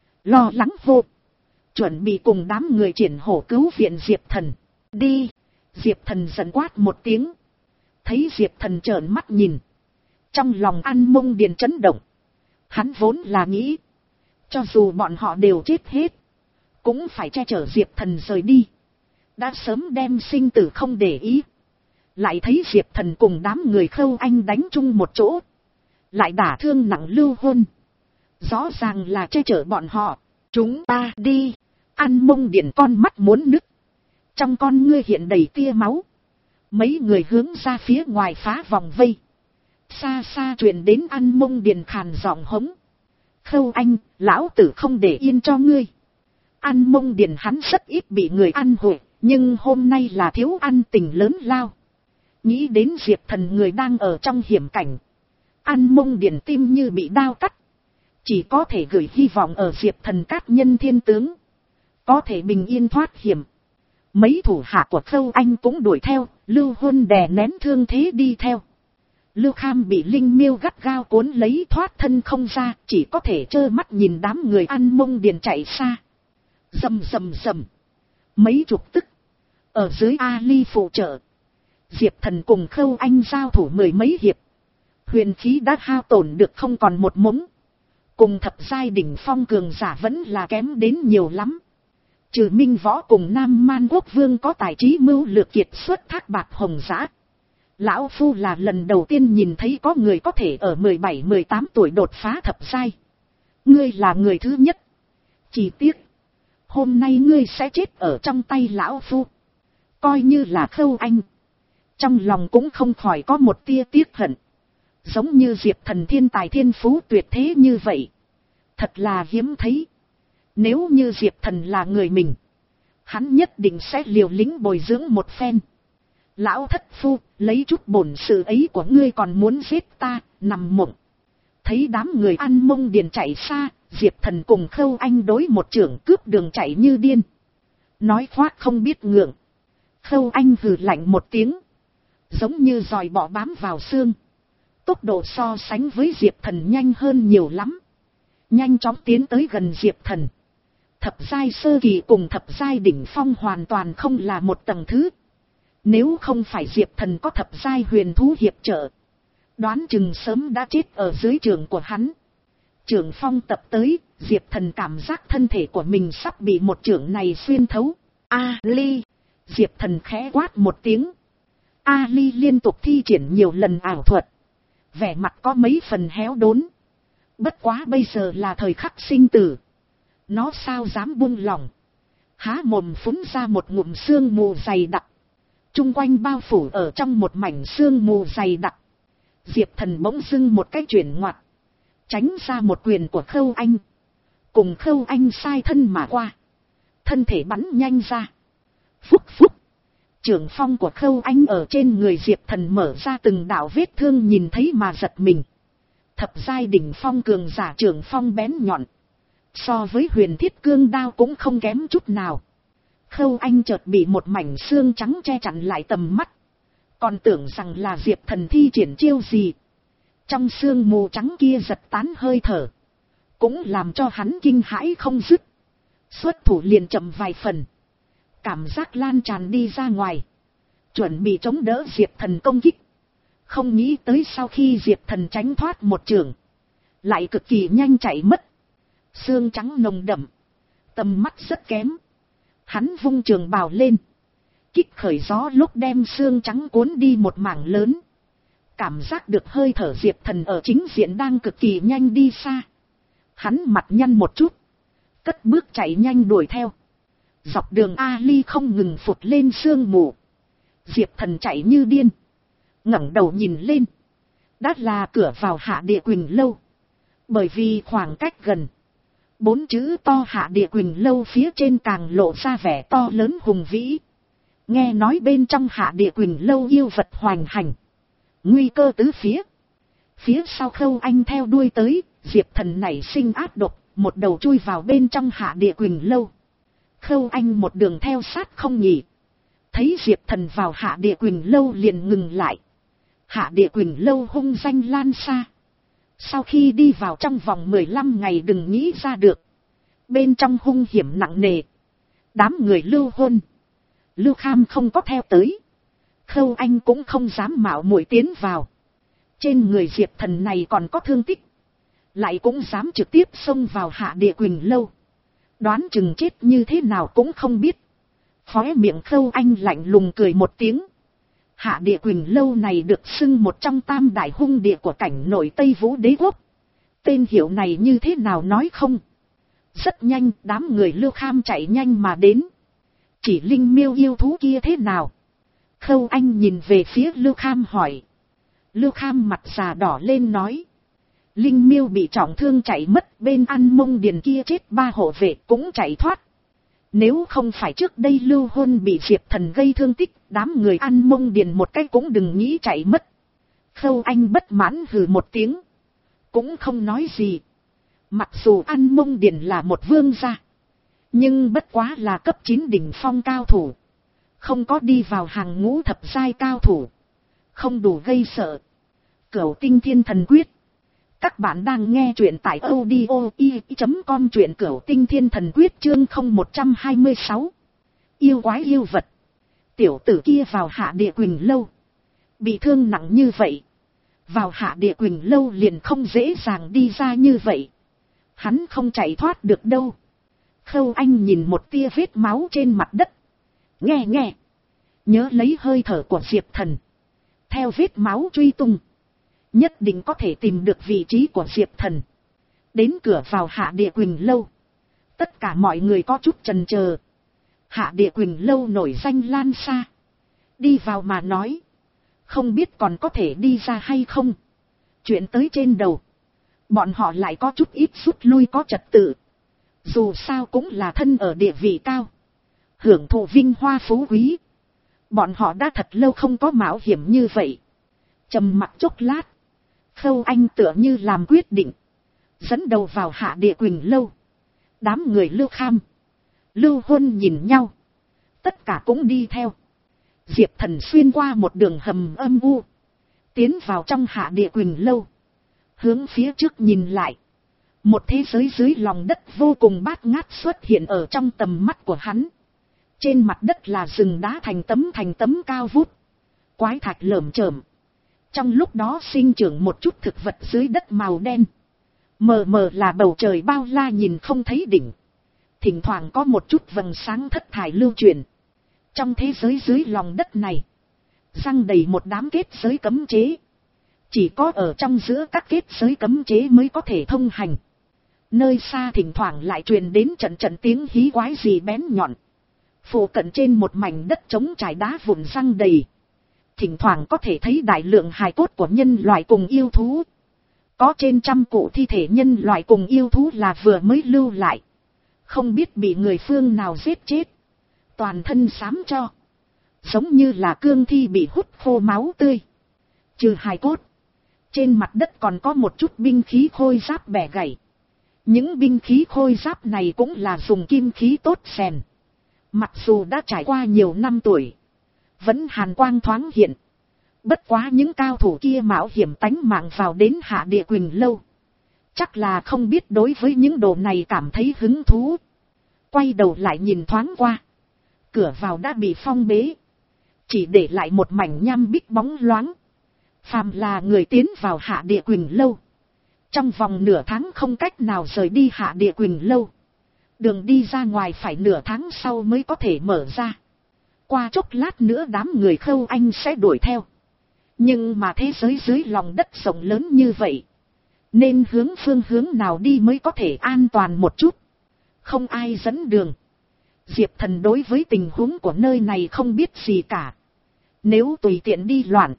Lo lắng vô. Chuẩn bị cùng đám người triển hổ cứu viện Diệp Thần. Đi. Diệp Thần giận quát một tiếng. Thấy Diệp Thần trợn mắt nhìn. Trong lòng ăn mông điền chấn động. Hắn vốn là nghĩ. Cho dù bọn họ đều chết hết. Cũng phải che chở Diệp Thần rời đi. Đã sớm đem sinh tử không để ý. Lại thấy Diệp Thần cùng đám người Khâu Anh đánh chung một chỗ. Lại đả thương nặng Lưu Huân. Rõ ràng là che chở bọn họ. Chúng ta đi. Ăn mông điện con mắt muốn nứt. Trong con ngươi hiện đầy tia máu. Mấy người hướng ra phía ngoài phá vòng vây. Xa xa truyền đến ăn mông điện khàn giọng hống. Khâu Anh, lão tử không để yên cho ngươi. Ăn mông điện hắn rất ít bị người ăn hụi. Nhưng hôm nay là thiếu ăn tình lớn lao. Nghĩ đến Diệp Thần người đang ở trong hiểm cảnh. Ăn mông điện tim như bị đao cắt. Chỉ có thể gửi hy vọng ở Diệp Thần cát nhân thiên tướng. Có thể bình yên thoát hiểm. Mấy thủ hạ của Khâu Anh cũng đuổi theo. Lưu Huân đè nén thương thế đi theo. Lưu Kham bị linh miêu gắt gao cuốn lấy thoát thân không ra. Chỉ có thể trơ mắt nhìn đám người ăn mông điện chạy xa. Rầm rầm rầm. Mấy chục tức. Ở dưới Ali phụ trợ. Diệp Thần cùng Khâu Anh giao thủ mười mấy hiệp. Huyền khí đã hao tổn được không còn một mống. Cùng thập giai đỉnh phong cường giả vẫn là kém đến nhiều lắm. Trừ Minh Võ cùng Nam Man Quốc Vương có tài trí mưu lược kiệt xuất Thác Bạt Hồng Giã. Lão Phu là lần đầu tiên nhìn thấy có người có thể ở mười bảy mười tám tuổi đột phá thập giai. Ngươi là người thứ nhất. Chỉ tiếc. Hôm nay ngươi sẽ chết ở trong tay Lão Phu. Coi như là Khâu Anh. Trong lòng cũng không khỏi có một tia tiếc hận. Giống như Diệp Thần thiên tài thiên phú tuyệt thế như vậy. Thật là hiếm thấy. Nếu như Diệp Thần là người mình. Hắn nhất định sẽ liều lĩnh bồi dưỡng một phen. Lão thất phu, lấy chút bổn sự ấy của ngươi còn muốn giết ta, nằm mộng. Thấy đám người ăn mông điền chạy xa, Diệp Thần cùng Khâu Anh đối một trưởng cướp đường chạy như điên. Nói khoác không biết ngượng. Khâu Anh hừ lạnh một tiếng. Giống như dòi bọ bám vào xương. Tốc độ so sánh với Diệp Thần nhanh hơn nhiều lắm. Nhanh chóng tiến tới gần Diệp Thần. Thập giai sơ kỳ cùng thập giai đỉnh phong hoàn toàn không là một tầng thứ. Nếu không phải Diệp Thần có thập giai huyền thú hiệp trợ. Đoán chừng sớm đã chết ở dưới trường của hắn. Trường phong tập tới, Diệp Thần cảm giác thân thể của mình sắp bị một trường này xuyên thấu. A Ly! Diệp Thần khẽ quát một tiếng. A Ly liên tục thi triển nhiều lần ảo thuật. Vẻ mặt có mấy phần héo đốn. Bất quá bây giờ là thời khắc sinh tử. Nó sao dám buông lỏng. Há mồm phun ra một ngụm sương mù dày đặc. Trung quanh bao phủ ở trong một mảnh sương mù dày đặc. Diệp Thần bỗng dưng một cái chuyển ngoặt. Tránh ra một quyền của Khâu Anh. Cùng Khâu Anh sai thân mà qua. Thân thể bắn nhanh ra. Phúc phúc. Trường phong của Khâu Anh ở trên người Diệp Thần mở ra từng đạo vết thương nhìn thấy mà giật mình. Thập giai đỉnh phong cường giả trường phong bén nhọn. So với huyền thiết cương đao cũng không kém chút nào. Khâu Anh chợt bị một mảnh xương trắng che chắn lại tầm mắt. Còn tưởng rằng là Diệp Thần thi triển chiêu gì. Trong sương mù trắng kia giật tán hơi thở. Cũng làm cho hắn kinh hãi không dứt. Xuất thủ liền chậm vài phần. Cảm giác lan tràn đi ra ngoài. Chuẩn bị chống đỡ Diệp Thần công kích. Không nghĩ tới sau khi Diệp Thần tránh thoát một trường. Lại cực kỳ nhanh chạy mất. Xương trắng nồng đậm. Tầm mắt rất kém. Hắn vung trường bào lên. Kích khởi gió lúc đem xương trắng cuốn đi một mảng lớn. Cảm giác được hơi thở Diệp Thần ở chính diện đang cực kỳ nhanh đi xa. Hắn mặt nhăn một chút. Cất bước chạy nhanh đuổi theo. Dọc đường Ali không ngừng phụt lên sương mù. Diệp Thần chạy như điên. Ngẩng đầu nhìn lên. Đã là cửa vào Hạ Địa Quỳnh Lâu. Bởi vì khoảng cách gần. Bốn chữ to Hạ Địa Quỳnh Lâu phía trên càng lộ ra vẻ to lớn hùng vĩ. Nghe nói bên trong Hạ Địa Quỳnh Lâu yêu vật hoành hành. Nguy cơ tứ phía. Phía sau Khâu Anh theo đuôi tới. Diệp Thần nảy sinh ác độc. Một đầu chui vào bên trong Hạ Địa Quỳnh Lâu. Khâu Anh một đường theo sát không nhỉ. Thấy Diệp Thần vào Hạ Địa Quỳnh Lâu liền ngừng lại. Hạ Địa Quỳnh Lâu hung danh lan xa. Sau khi đi vào trong vòng mười lăm ngày đừng nghĩ ra được. Bên trong hung hiểm nặng nề. Đám người Lưu Hôn, Lưu Kham không có theo tới. Khâu Anh cũng không dám mạo muội tiến vào. Trên người Diệp Thần này còn có thương tích. Lại cũng dám trực tiếp xông vào Hạ Địa Quỳnh Lâu. Đoán chừng chết như thế nào cũng không biết. Khóe miệng Khâu Anh lạnh lùng cười một tiếng. Hạ Địa Quỳnh Lâu này được xưng một trong tam đại hung địa của cảnh nội Tây Vũ Đế Quốc. Tên hiệu này như thế nào nói không? Rất nhanh đám người Lưu Kham chạy nhanh mà đến. Chỉ linh miêu yêu thú kia thế nào? Khâu Anh nhìn về phía Lưu Kham hỏi. Lưu Kham mặt già đỏ lên nói. Linh miêu bị trọng thương chạy mất, bên An Mông Điền kia chết ba hộ vệ cũng chạy thoát. Nếu không phải trước đây Lưu Hôn bị Diệp Thần gây thương tích, đám người An Mông Điền một cái cũng đừng nghĩ chạy mất. Khâu Anh bất mãn hừ một tiếng. Cũng không nói gì. Mặc dù An Mông Điền là một vương gia. Nhưng bất quá là cấp chín đỉnh phong cao thủ. Không có đi vào hàng ngũ thập giai cao thủ. Không đủ gây sợ. Cửu Tinh Thiên Thần Quyết. Các bạn đang nghe truyện tại audio i chấm com, truyện Cửu Tinh Thiên Thần Quyết chương không một hai sáu. Yêu quái yêu vật. Tiểu tử kia vào Hạ Địa Quỳnh Lâu. Bị thương nặng như vậy. Vào Hạ Địa Quỳnh Lâu liền không dễ dàng đi ra như vậy. Hắn không chạy thoát được đâu. Khâu Anh nhìn một tia vết máu trên mặt đất. Nghe nghe. Nhớ lấy hơi thở của Diệp Thần. Theo vết máu truy tung. Nhất định có thể tìm được vị trí của Diệp Thần. Đến cửa vào Hạ Địa Quỳnh Lâu. Tất cả mọi người có chút chần chờ. Hạ Địa Quỳnh Lâu nổi danh lan xa. Đi vào mà nói. Không biết còn có thể đi ra hay không. Chuyện tới trên đầu. Bọn họ lại có chút ít rút lui có trật tự. Dù sao cũng là thân ở địa vị cao. Hưởng thụ vinh hoa phú quý. Bọn họ đã thật lâu không có mạo hiểm như vậy. Trầm mặc chốc lát. Khâu Anh tựa như làm quyết định. Dẫn đầu vào Hạ Địa Quỳnh Lâu. Đám người Lưu Kham, Lưu Hôn nhìn nhau. Tất cả cũng đi theo. Diệp Thần xuyên qua một đường hầm âm u. Tiến vào trong Hạ Địa Quỳnh Lâu. Hướng phía trước nhìn lại. Một thế giới dưới lòng đất vô cùng bát ngát xuất hiện ở trong tầm mắt của hắn. Trên mặt đất là rừng đá thành tấm thành tấm cao vút. Quái thạch lởm chởm. Trong lúc đó sinh trưởng một chút thực vật dưới đất màu đen. Mờ mờ là bầu trời bao la nhìn không thấy đỉnh. Thỉnh thoảng có một chút vầng sáng thất thải lưu truyền. Trong thế giới dưới lòng đất này. Răng đầy một đám kết giới cấm chế. Chỉ có ở trong giữa các kết giới cấm chế mới có thể thông hành. Nơi xa thỉnh thoảng lại truyền đến trận trận tiếng hí quái gì bén nhọn. Phủ cận trên một mảnh đất trống trải đá vụn răng đầy. Thỉnh thoảng có thể thấy đại lượng hài cốt của nhân loại cùng yêu thú. Có trên trăm cụ thi thể nhân loại cùng yêu thú là vừa mới lưu lại. Không biết bị người phương nào giết chết. Toàn thân xám cho. Giống như là cương thi bị hút khô máu tươi. Trừ hài cốt. Trên mặt đất còn có một chút binh khí khôi giáp bẻ gãy. Những binh khí khôi giáp này cũng là dùng kim khí tốt rèn. Mặc dù đã trải qua nhiều năm tuổi. Vẫn hàn quang thoáng hiện. Bất quá những cao thủ kia mạo hiểm tánh mạng vào đến Hạ Địa Quỳnh Lâu. Chắc là không biết đối với những đồ này cảm thấy hứng thú. Quay đầu lại nhìn thoáng qua. Cửa vào đã bị phong bế. Chỉ để lại một mảnh nham bích bóng loáng. Phàm là người tiến vào Hạ Địa Quỳnh Lâu. Trong vòng nửa tháng không cách nào rời đi Hạ Địa Quỳnh Lâu. Đường đi ra ngoài phải nửa tháng sau mới có thể mở ra. Qua chốc lát nữa đám người Khâu Anh sẽ đuổi theo. Nhưng mà thế giới dưới lòng đất rộng lớn như vậy. Nên hướng phương hướng nào đi mới có thể an toàn một chút. Không ai dẫn đường. Diệp Thần đối với tình huống của nơi này không biết gì cả. Nếu tùy tiện đi loạn.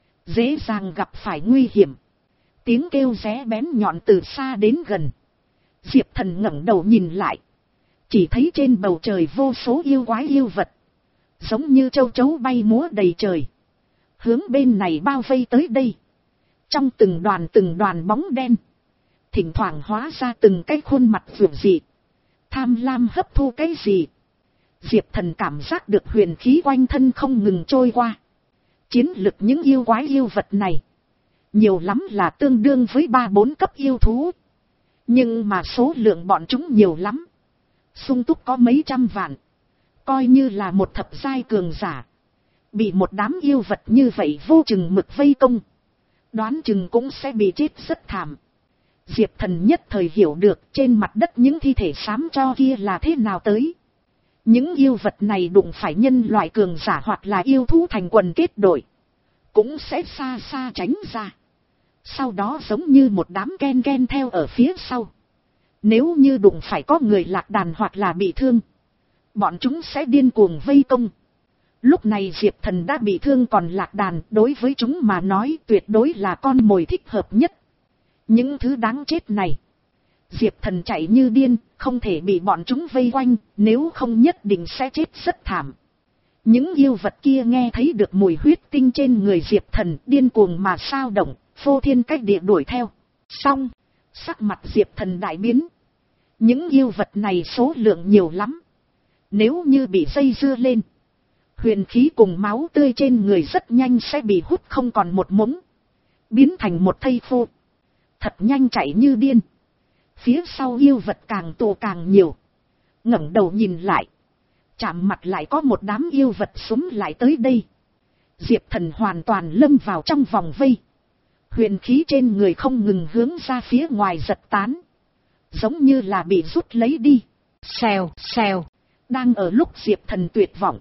Dễ dàng gặp phải nguy hiểm. Tiếng kêu ré bén nhọn từ xa đến gần. Diệp Thần ngẩng đầu nhìn lại. Chỉ thấy trên bầu trời vô số yêu quái yêu vật. Giống như châu chấu bay múa đầy trời. Hướng bên này bao vây tới đây. Trong từng đoàn từng đoàn bóng đen. Thỉnh thoảng hóa ra từng cái khuôn mặt vượt dị. Tham lam hấp thu cái gì. Diệp Thần cảm giác được huyền khí quanh thân không ngừng trôi qua. Chiến lực những yêu quái yêu vật này. Nhiều lắm là tương đương với ba bốn cấp yêu thú. Nhưng mà số lượng bọn chúng nhiều lắm. Sung túc có mấy trăm vạn. Coi như là một thập giai cường giả. Bị một đám yêu vật như vậy vô chừng mực vây công. Đoán chừng cũng sẽ bị chết rất thảm. Diệp Thần nhất thời hiểu được trên mặt đất những thi thể xám cho kia là thế nào tới. Những yêu vật này đụng phải nhân loại cường giả hoặc là yêu thú thành quần kết đội. Cũng sẽ xa xa tránh ra. Sau đó giống như một đám ken ken theo ở phía sau. Nếu như đụng phải có người lạc đàn hoặc là bị thương. Bọn chúng sẽ điên cuồng vây công. Lúc này Diệp Thần đã bị thương còn lạc đàn, đối với chúng mà nói tuyệt đối là con mồi thích hợp nhất. Những thứ đáng chết này. Diệp Thần chạy như điên, không thể bị bọn chúng vây quanh, nếu không nhất định sẽ chết rất thảm. Những yêu vật kia nghe thấy được mùi huyết tinh trên người Diệp Thần, điên cuồng mà sao động, phô thiên cách địa đuổi theo. Xong, sắc mặt Diệp Thần đại biến. Những yêu vật này số lượng nhiều lắm. Nếu như bị dây dưa lên, huyền khí cùng máu tươi trên người rất nhanh sẽ bị hút không còn một mống. Biến thành một thây khô. Thật nhanh chạy như điên. Phía sau yêu vật càng tụ càng nhiều. Ngẩng đầu nhìn lại. Chạm mặt lại có một đám yêu vật xúm lại tới đây. Diệp Thần hoàn toàn lâm vào trong vòng vây. Huyền khí trên người không ngừng hướng ra phía ngoài giật tán. Giống như là bị rút lấy đi. Xèo, xèo. Đang ở lúc Diệp Thần tuyệt vọng.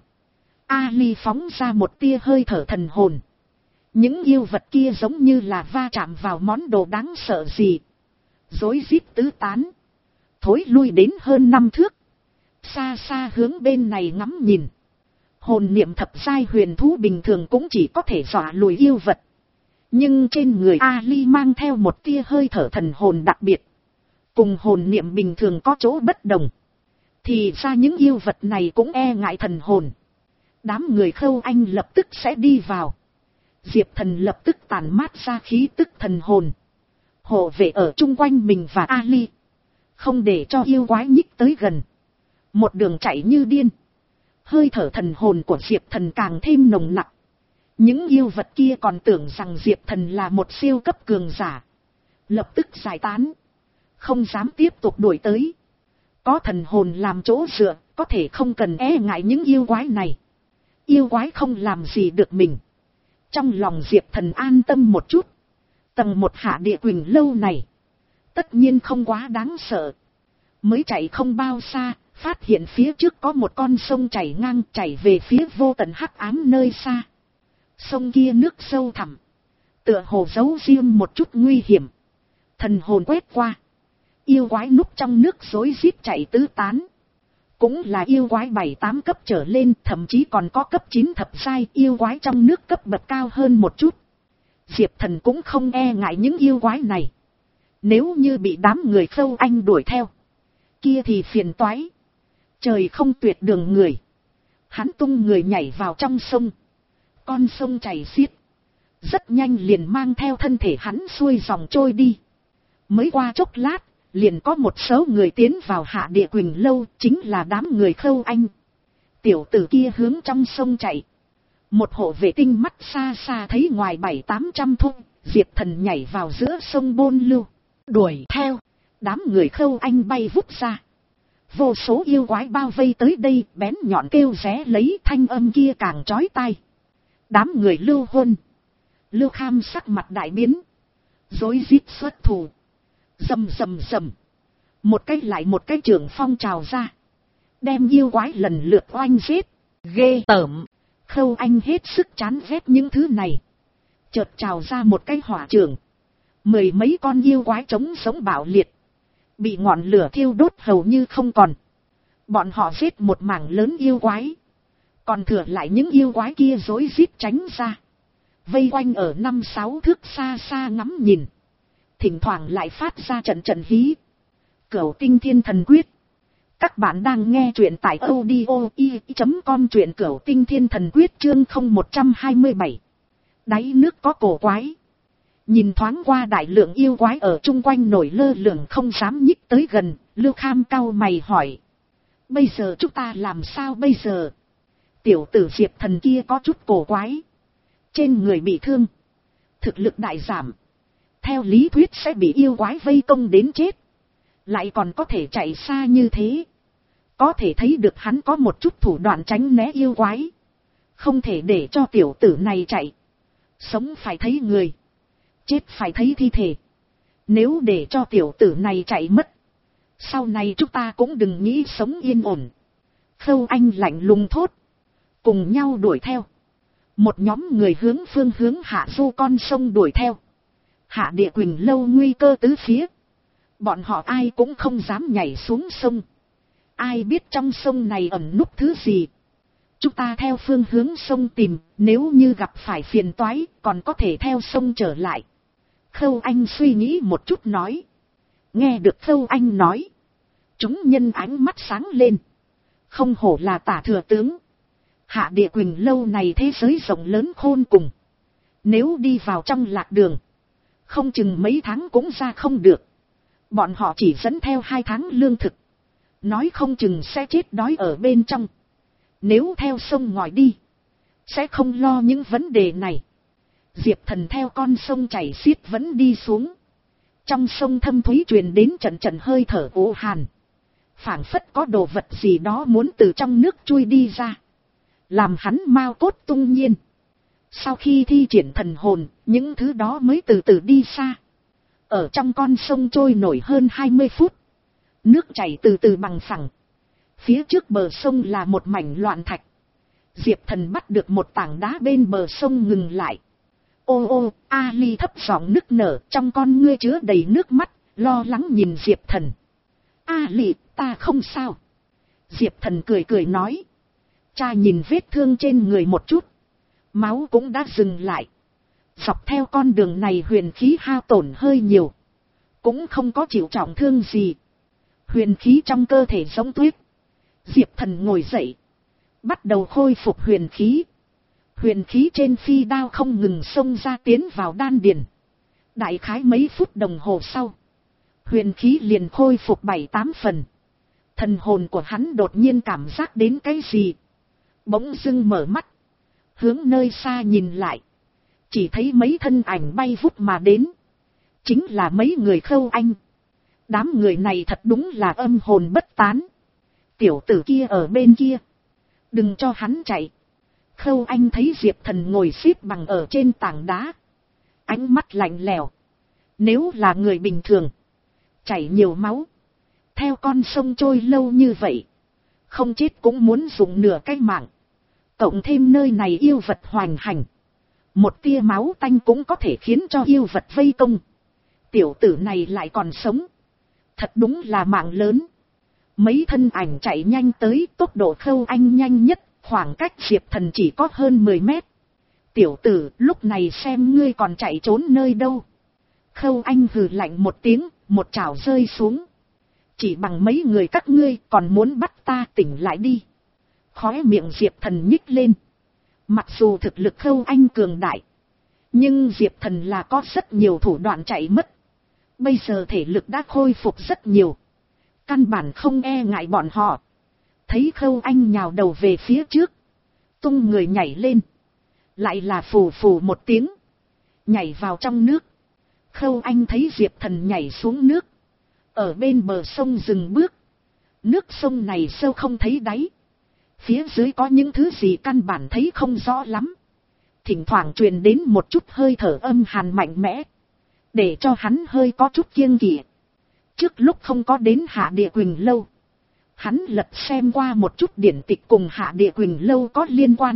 Ali phóng ra một tia hơi thở thần hồn. Những yêu vật kia giống như là va chạm vào món đồ đáng sợ gì. Rối rít tứ tán. Thối lui đến hơn năm thước. Xa xa hướng bên này ngắm nhìn. Hồn niệm thập giai huyền thú bình thường cũng chỉ có thể dọa lùi yêu vật. Nhưng trên người Ali mang theo một tia hơi thở thần hồn đặc biệt. Cùng hồn niệm bình thường có chỗ bất đồng. Thì ra những yêu vật này cũng e ngại thần hồn. Đám người Khâu Anh lập tức sẽ đi vào. Diệp Thần lập tức tản mát ra khí tức thần hồn. Hộ vệ ở chung quanh mình và Ali. Không để cho yêu quái nhích tới gần. Một đường chạy như điên. Hơi thở thần hồn của Diệp Thần càng thêm nồng nặc. Những yêu vật kia còn tưởng rằng Diệp Thần là một siêu cấp cường giả. Lập tức giải tán. Không dám tiếp tục đuổi tới. Có thần hồn làm chỗ dựa, có thể không cần e ngại những yêu quái này. Yêu quái không làm gì được mình. Trong lòng Diệp Thần an tâm một chút. Tầng một Hạ Địa Quỳnh Lâu này. Tất nhiên không quá đáng sợ. Mới chạy không bao xa, phát hiện phía trước có một con sông chảy ngang chảy về phía vô tận hắc ám nơi xa. Sông kia nước sâu thẳm. Tựa hồ giấu riêng một chút nguy hiểm. Thần hồn quét qua. yêu quái núp trong nước rối rít chạy tứ tán. Cũng là yêu quái bảy tám cấp trở lên, thậm chí còn có cấp chín thập giai yêu quái trong nước cấp bậc cao hơn một chút. Diệp Thần cũng không e ngại những yêu quái này. Nếu như bị đám người Khâu Anh đuổi theo, kia thì phiền toái. Trời không tuyệt đường người. Hắn tung người nhảy vào trong sông. Con sông chảy xiết. Rất nhanh liền mang theo thân thể hắn xuôi dòng trôi đi. Mới qua chốc lát, liền có một số người tiến vào Hạ Địa Quỳnh lâu, chính là đám người Khâu Anh. Tiểu tử kia hướng trong sông chạy. Một hộ vệ tinh mắt xa xa thấy ngoài bảy tám trăm thung, Diệp Thần nhảy vào giữa sông bôn lưu. Đuổi theo, đám người Khâu Anh bay vút ra. Vô số yêu quái bao vây tới đây, bén nhọn kêu ré lấy, thanh âm kia càng chói tai. Đám người Lưu Hôn, Lưu Kham sắc mặt đại biến, rối rít xuất thủ. Rầm rầm rầm, một cái lại một cái trường phong trào ra, đem yêu quái lần lượt oanh giết. Ghê tởm. Khâu Anh hết sức chán ghét những thứ này. Chợt trào ra một cái hỏa trường. Mười mấy con yêu quái trống sống bạo liệt, bị ngọn lửa thiêu đốt hầu như không còn. Bọn họ giết một mảng lớn yêu quái, còn thừa lại những yêu quái kia rối rít tránh ra, vây quanh ở năm sáu thước xa xa ngắm nhìn. Thỉnh thoảng lại phát ra trận trận hí. Cửu Tinh Thiên Thần Quyết. Các bạn đang nghe truyện tại audio i chấm com, truyện Cửu Tinh Thiên Thần Quyết chương không một trăm hai mươi bảy. Đáy nước có cổ quái. Nhìn thoáng qua đại lượng yêu quái ở chung quanh nổi lơ lửng không dám nhích tới gần, Lưu Kham cau mày hỏi. Bây giờ chúng ta làm sao bây giờ? Tiểu tử Diệp Thần kia có chút cổ quái. Trên người bị thương, thực lực đại giảm. Theo lý thuyết sẽ bị yêu quái vây công đến chết. Lại còn có thể chạy xa như thế. Có thể thấy được hắn có một chút thủ đoạn tránh né yêu quái. Không thể để cho tiểu tử này chạy. Sống phải thấy người, chết phải thấy thi thể. Nếu để cho tiểu tử này chạy mất, sau này chúng ta cũng đừng nghĩ sống yên ổn. Khâu Anh lạnh lùng thốt. Cùng nhau đuổi theo. Một nhóm người hướng phương hướng hạ du con sông đuổi theo. Hạ Địa Quỳnh lâu nguy cơ tứ phía. Bọn họ ai cũng không dám nhảy xuống sông. Ai biết trong sông này ẩn núp thứ gì. Chúng ta theo phương hướng sông tìm, nếu như gặp phải phiền toái, còn có thể theo sông trở lại. Khâu Anh suy nghĩ một chút nói. Nghe được Khâu Anh nói, chúng nhân ánh mắt sáng lên. Không hổ là Tả thừa tướng. Hạ Địa Quỳnh lâu này thế giới rộng lớn khôn cùng. Nếu đi vào trong lạc đường, không chừng mấy tháng cũng ra không được. Bọn họ chỉ dẫn theo hai tháng lương thực, nói không chừng sẽ chết đói ở bên trong. Nếu theo sông ngòi đi, sẽ không lo những vấn đề này. Diệp Thần theo con sông chảy xiết vẫn đi xuống. Trong sông thâm thúy truyền đến trận trận hơi thở u hàn. Phảng phất có đồ vật gì đó muốn từ trong nước chui đi ra, làm hắn mao cốt tung nhiên. Sau khi thi triển thần hồn, những thứ đó mới từ từ đi xa. Ở trong con sông trôi nổi hơn hai mươi phút. Nước chảy từ từ bằng phẳng. Phía trước bờ sông là một mảnh loạn thạch. Diệp Thần bắt được một tảng đá bên bờ sông ngừng lại. Ô ô, Ali thấp giọng nức nở, trong con ngươi chứa đầy nước mắt, lo lắng nhìn Diệp Thần. Ali, ta không sao. Diệp Thần cười cười nói. Cha nhìn vết thương trên người một chút. Máu cũng đã dừng lại. Dọc theo con đường này huyền khí hao tổn hơi nhiều, cũng không có chịu trọng thương gì. Huyền khí trong cơ thể giống tuyết. Diệp Thần ngồi dậy, bắt đầu khôi phục huyền khí. Huyền khí trên phi đao không ngừng xông ra tiến vào đan điền. Đại khái mấy phút đồng hồ sau, huyền khí liền khôi phục bảy tám phần. Thần hồn của hắn đột nhiên cảm giác đến cái gì. Bỗng dưng mở mắt, hướng nơi xa nhìn lại. Chỉ thấy mấy thân ảnh bay vút mà đến. Chính là mấy người Khâu Anh. Đám người này thật đúng là âm hồn bất tán. Tiểu tử kia ở bên kia, đừng cho hắn chạy. Khâu Anh thấy Diệp Thần ngồi xếp bằng ở trên tảng đá, ánh mắt lạnh lẽo. Nếu là người bình thường, chảy nhiều máu, theo con sông trôi lâu như vậy, không chết cũng muốn dùng nửa cái mạng. Cộng thêm nơi này yêu vật hoành hành, một tia máu tanh cũng có thể khiến cho yêu vật vây công. Tiểu tử này lại còn sống, Thật đúng là mạng lớn. Mấy thân ảnh chạy nhanh tới, tốc độ Khâu Anh nhanh nhất, khoảng cách Diệp Thần chỉ có hơn mười mét. Tiểu tử, lúc này xem ngươi còn chạy trốn nơi đâu. Khâu Anh hừ lạnh một tiếng, một chảo rơi xuống. Chỉ bằng mấy người các ngươi còn muốn bắt ta, tỉnh lại đi. Khóe miệng Diệp Thần nhích lên. Mặc dù thực lực Khâu Anh cường đại, nhưng Diệp Thần là có rất nhiều thủ đoạn chạy mất. Bây giờ thể lực đã khôi phục rất nhiều, căn bản không e ngại bọn họ. Thấy Khâu Anh nhào đầu về phía trước, tung người nhảy lên, lại là phù phù một tiếng, nhảy vào trong nước. Khâu Anh thấy Diệp Thần nhảy xuống nước, ở bên bờ sông dừng bước. Nước sông này sâu không thấy đáy, phía dưới có những thứ gì căn bản thấy không rõ lắm. Thỉnh thoảng truyền đến một chút hơi thở âm hàn mạnh mẽ, để cho hắn hơi có chút kiêng kỵ. Trước lúc không có đến Hạ Địa Quỳnh Lâu, hắn lật xem qua một chút điển tịch cùng Hạ Địa Quỳnh Lâu có liên quan.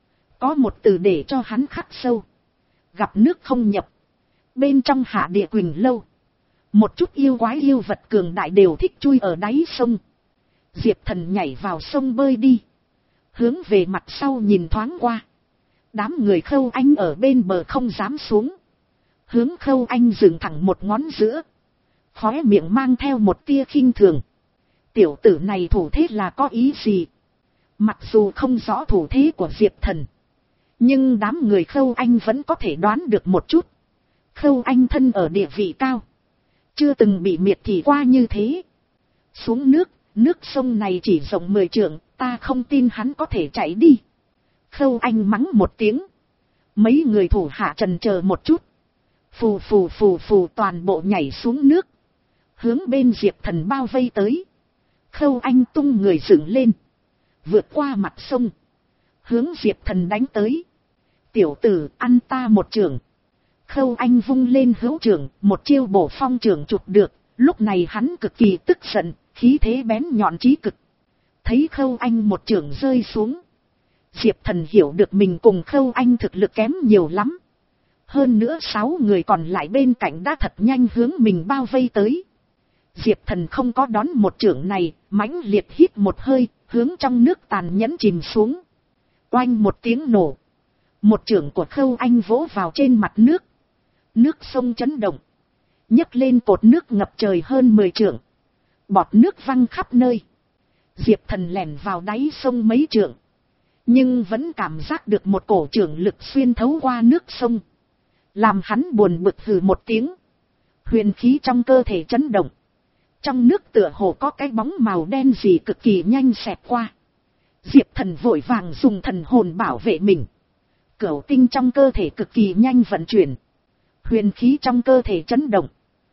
Có một từ để cho hắn khắc sâu: gặp nước không nhập. Bên trong Hạ Địa Quỳnh Lâu, một chút yêu quái yêu vật cường đại đều thích chui ở đáy sông. Diệp Thần nhảy vào sông bơi đi, hướng về mặt sau nhìn thoáng qua. Đám người Khâu Anh ở bên bờ không dám xuống, hướng Khâu Anh dừng thẳng một ngón giữa, khóe miệng mang theo một tia khinh thường. Tiểu tử này thủ thế là có ý gì? Mặc dù không rõ thủ thế của Diệp Thần, nhưng đám người Khâu Anh vẫn có thể đoán được một chút. Khâu Anh thân ở địa vị cao, chưa từng bị miệt thị qua như thế. Xuống nước, nước sông này chỉ rộng mười trượng, ta không tin hắn có thể chạy đi. Khâu Anh mắng một tiếng. Mấy người thủ hạ trần chờ một chút, phù phù phù phù toàn bộ nhảy xuống nước, hướng bên Diệp Thần bao vây tới. Khâu Anh tung người dựng lên, vượt qua mặt sông, hướng Diệp Thần đánh tới. Tiểu tử, ăn ta một chưởng. Khâu Anh vung lên hữu chưởng, một chiêu bổ phong chưởng chụp được. Lúc này hắn cực kỳ tức giận, khí thế bén nhọn chí cực. Thấy Khâu Anh một chưởng rơi xuống, Diệp Thần hiểu được mình cùng Khâu Anh thực lực kém nhiều lắm. Hơn nữa sáu người còn lại bên cạnh đã thật nhanh hướng mình bao vây tới. Diệp Thần không có đón một chưởng này, mãnh liệt hít một hơi, hướng trong nước tàn nhẫn chìm xuống. Oanh một tiếng nổ, một chưởng của Khâu Anh vỗ vào trên mặt nước. Nước sông chấn động, nhấc lên cột nước ngập trời hơn mười trượng, bọt nước văng khắp nơi. Diệp Thần lẻn vào đáy sông mấy trượng, nhưng vẫn cảm giác được một cổ chưởng lực xuyên thấu qua nước sông, làm hắn buồn bực hừ một tiếng. Huyền khí trong cơ thể chấn động, trong nước tựa hồ có cái bóng màu đen gì cực kỳ nhanh xẹt qua. Diệp Thần vội vàng dùng thần hồn bảo vệ mình. Cửu tinh trong cơ thể cực kỳ nhanh vận chuyển, huyền khí trong cơ thể chấn động,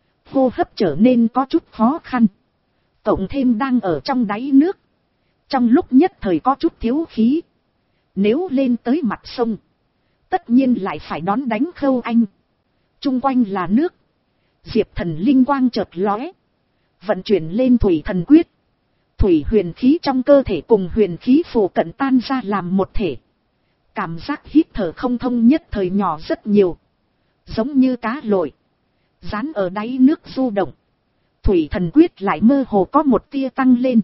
hô hấp trở nên có chút khó khăn. Cộng thêm đang ở trong đáy nước, trong lúc nhất thời có chút thiếu khí. Nếu lên tới mặt sông, tất nhiên lại phải đón đánh Khâu Anh. Trung quanh là nước. Diệp Thần linh quang chợt lóe, vận chuyển lên thủy thần quyết. Thủy huyền khí trong cơ thể cùng huyền khí phù cận tan ra làm một thể. Cảm giác hít thở không thông nhất thời nhỏ rất nhiều, giống như cá lội dán ở đáy nước du động. Thủy thần quyết lại mơ hồ có một tia tăng lên.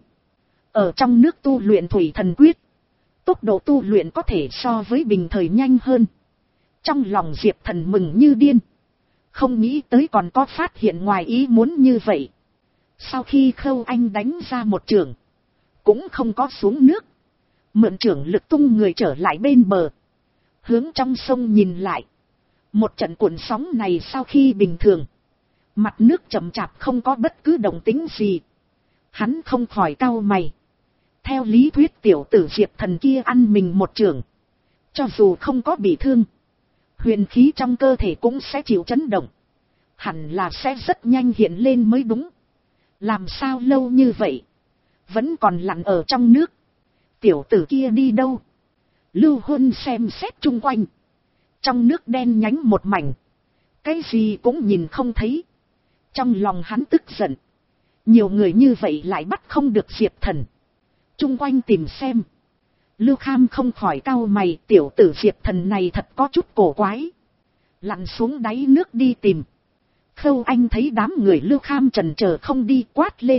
Ở trong nước tu luyện thủy thần quyết, tốc độ tu luyện có thể so với bình thời nhanh hơn. Trong lòng Diệp Thần mừng như điên, không nghĩ tới còn có phát hiện ngoài ý muốn như vậy. Sau khi Khâu Anh đánh ra một chưởng, cũng không có xuống nước, mượn chưởng lực tung người trở lại bên bờ, hướng trong sông nhìn lại. Một trận cuộn sóng này sau khi bình thường, mặt nước chậm chạp không có bất cứ động tĩnh gì. Hắn không khỏi cau mày. Theo lý thuyết tiểu tử Diệp Thần kia ăn mình một chưởng, cho dù không có bị thương, huyền khí trong cơ thể cũng sẽ chịu chấn động, hẳn là sẽ rất nhanh hiện lên mới đúng. Làm sao lâu như vậy vẫn còn lặn ở trong nước? Tiểu tử kia đi đâu? Lưu Huân xem xét chung quanh, trong nước đen nhánh một mảnh, cái gì cũng nhìn không thấy. Trong lòng hắn tức giận, nhiều người như vậy lại bắt không được Diệp Thần. Chung quanh tìm xem. Lưu Kham không khỏi cau mày, tiểu tử Diệp Thần này thật có chút cổ quái. Lặn xuống đáy nước đi tìm, Khâu Anh thấy đám người Lưu Kham chần chờ không đi, quát lên.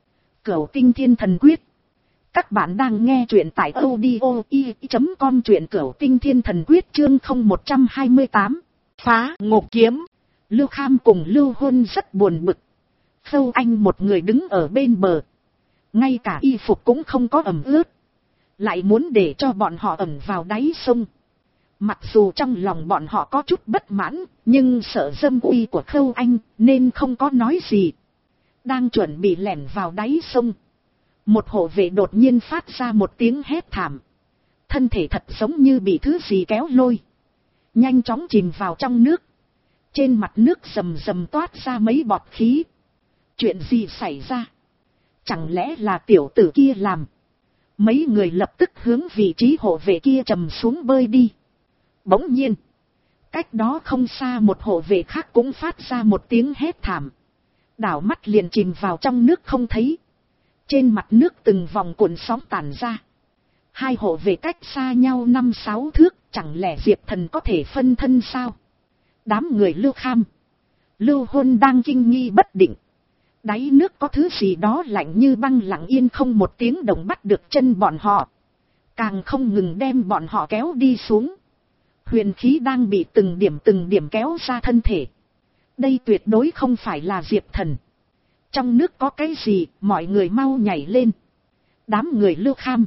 Cửu Tinh Thiên Thần Quyết. Các bạn đang nghe truyện tại audio i chấm com, truyện Cửu Tinh Thiên Thần Quyết chương không một trăm hai mươi tám. Phá ngục kiếm. Lưu Kham cùng Lưu Huân rất buồn bực. Khâu Anh một người đứng ở bên bờ. Ngay cả y phục cũng không có ẩm ướt. Lại muốn để cho bọn họ ẩn vào đáy sông. Mặc dù trong lòng bọn họ có chút bất mãn, nhưng sợ dâm uy của Khâu Anh nên không có nói gì. Đang chuẩn bị lẻn vào đáy sông. Một hộ vệ đột nhiên phát ra một tiếng hét thảm. Thân thể thật giống như bị thứ gì kéo lôi. Nhanh chóng chìm vào trong nước. Trên mặt nước rầm rầm toát ra mấy bọt khí. Chuyện gì xảy ra? Chẳng lẽ là tiểu tử kia làm? Mấy người lập tức hướng vị trí hộ vệ kia trầm xuống bơi đi. Bỗng nhiên, cách đó không xa một hộ vệ khác cũng phát ra một tiếng hét thảm. Đảo mắt liền chìm vào trong nước không thấy. Trên mặt nước từng vòng cuộn sóng tản ra. Hai hộ vệ cách xa nhau năm sáu thước, chẳng lẽ Diệp Thần có thể phân thân sao? Đám người Lưu Kham, Lưu Huân đang kinh nghi bất định. Đáy nước có thứ gì đó lạnh như băng, lặng yên không một tiếng động bắt được chân bọn họ. Càng không ngừng đem bọn họ kéo đi xuống. Huyền khí đang bị từng điểm từng điểm kéo ra thân thể. Đây tuyệt đối không phải là Diệp Thần. Trong nước có cái gì, mọi người mau nhảy lên. Đám người Lưu Kham,